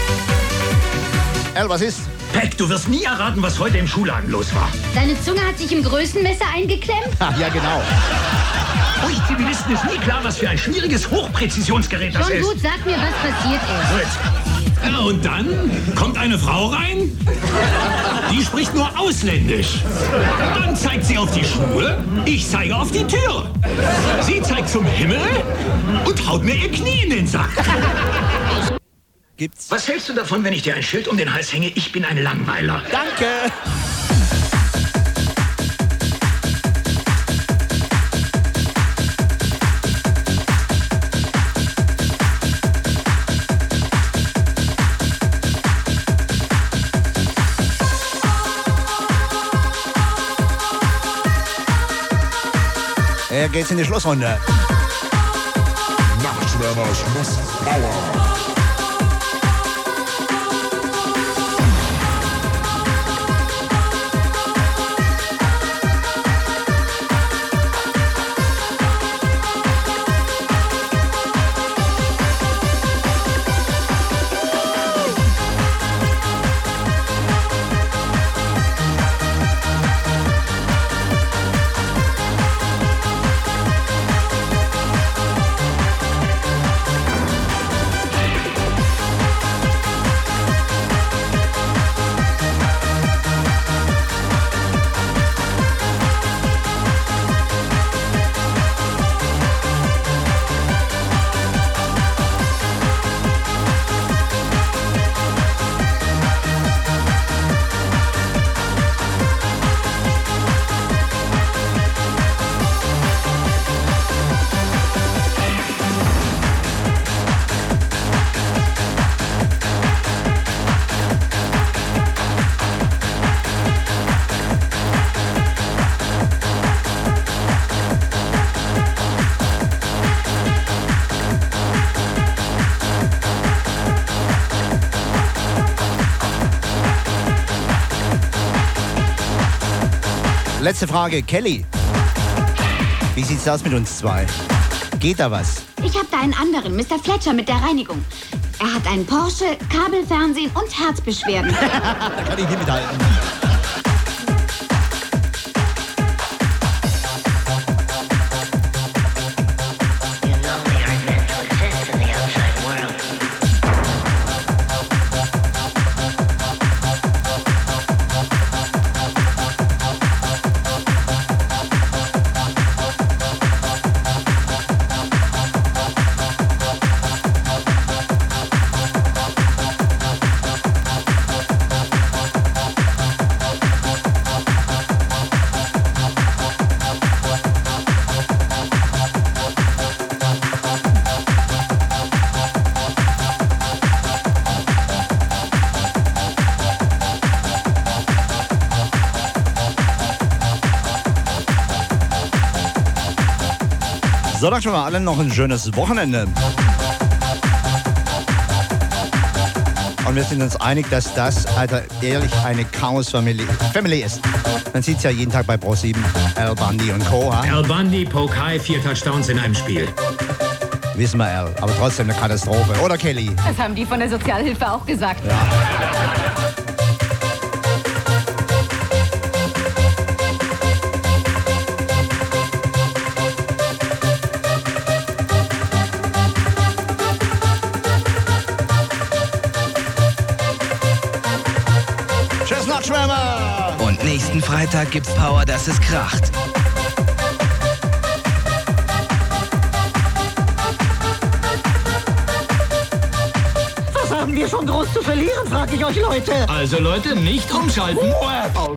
Was ist? Peck, du wirst nie erraten, was heute im Schuhladen los war. Deine Zunge hat sich im Größenmesser eingeklemmt? Ja, genau. Euch Zivilisten ist nie klar, was für ein schwieriges Hochpräzisionsgerät das ist. Schon gut, sag mir, was passiert ist. Gut. Ja, und dann kommt eine Frau rein, die spricht nur Ausländisch. Dann zeigt sie auf die Schuhe, ich zeige auf die Tür. Sie zeigt zum Himmel und haut mir ihr Knie in den Sack. Gibt's? Was hältst du davon, wenn ich dir ein Schild um den Hals hänge? Ich bin ein Langweiler. Danke. Geht's in die Schlussrunde. Nachtschwärmer Schlusspower. Letzte Frage, Kelly. Wie sieht's aus mit uns zwei? Geht da was? Ich habe da einen anderen, Mr. Fletcher mit der Reinigung. Er hat einen Porsche, Kabelfernsehen und Herzbeschwerden. Da kann ich nicht mithalten. So, dann schon mal allen noch ein schönes Wochenende. Und wir sind uns einig, dass das, Alter, ehrlich eine Chaos-Family ist. Man sieht es ja jeden Tag bei Pro7, Al Bundy und Co. Al Bundy, Pokai, 4 Touchdowns in einem Spiel. Wissen wir, Al, aber trotzdem eine Katastrophe. Oder, Kelly? Das haben die von der Sozialhilfe auch gesagt. Ja. Nachtschwärmer! Und nächsten Freitag gibt's Power, dass es kracht. Was haben wir schon groß zu verlieren, frag ich euch, Leute. Also Leute, nicht umschalten.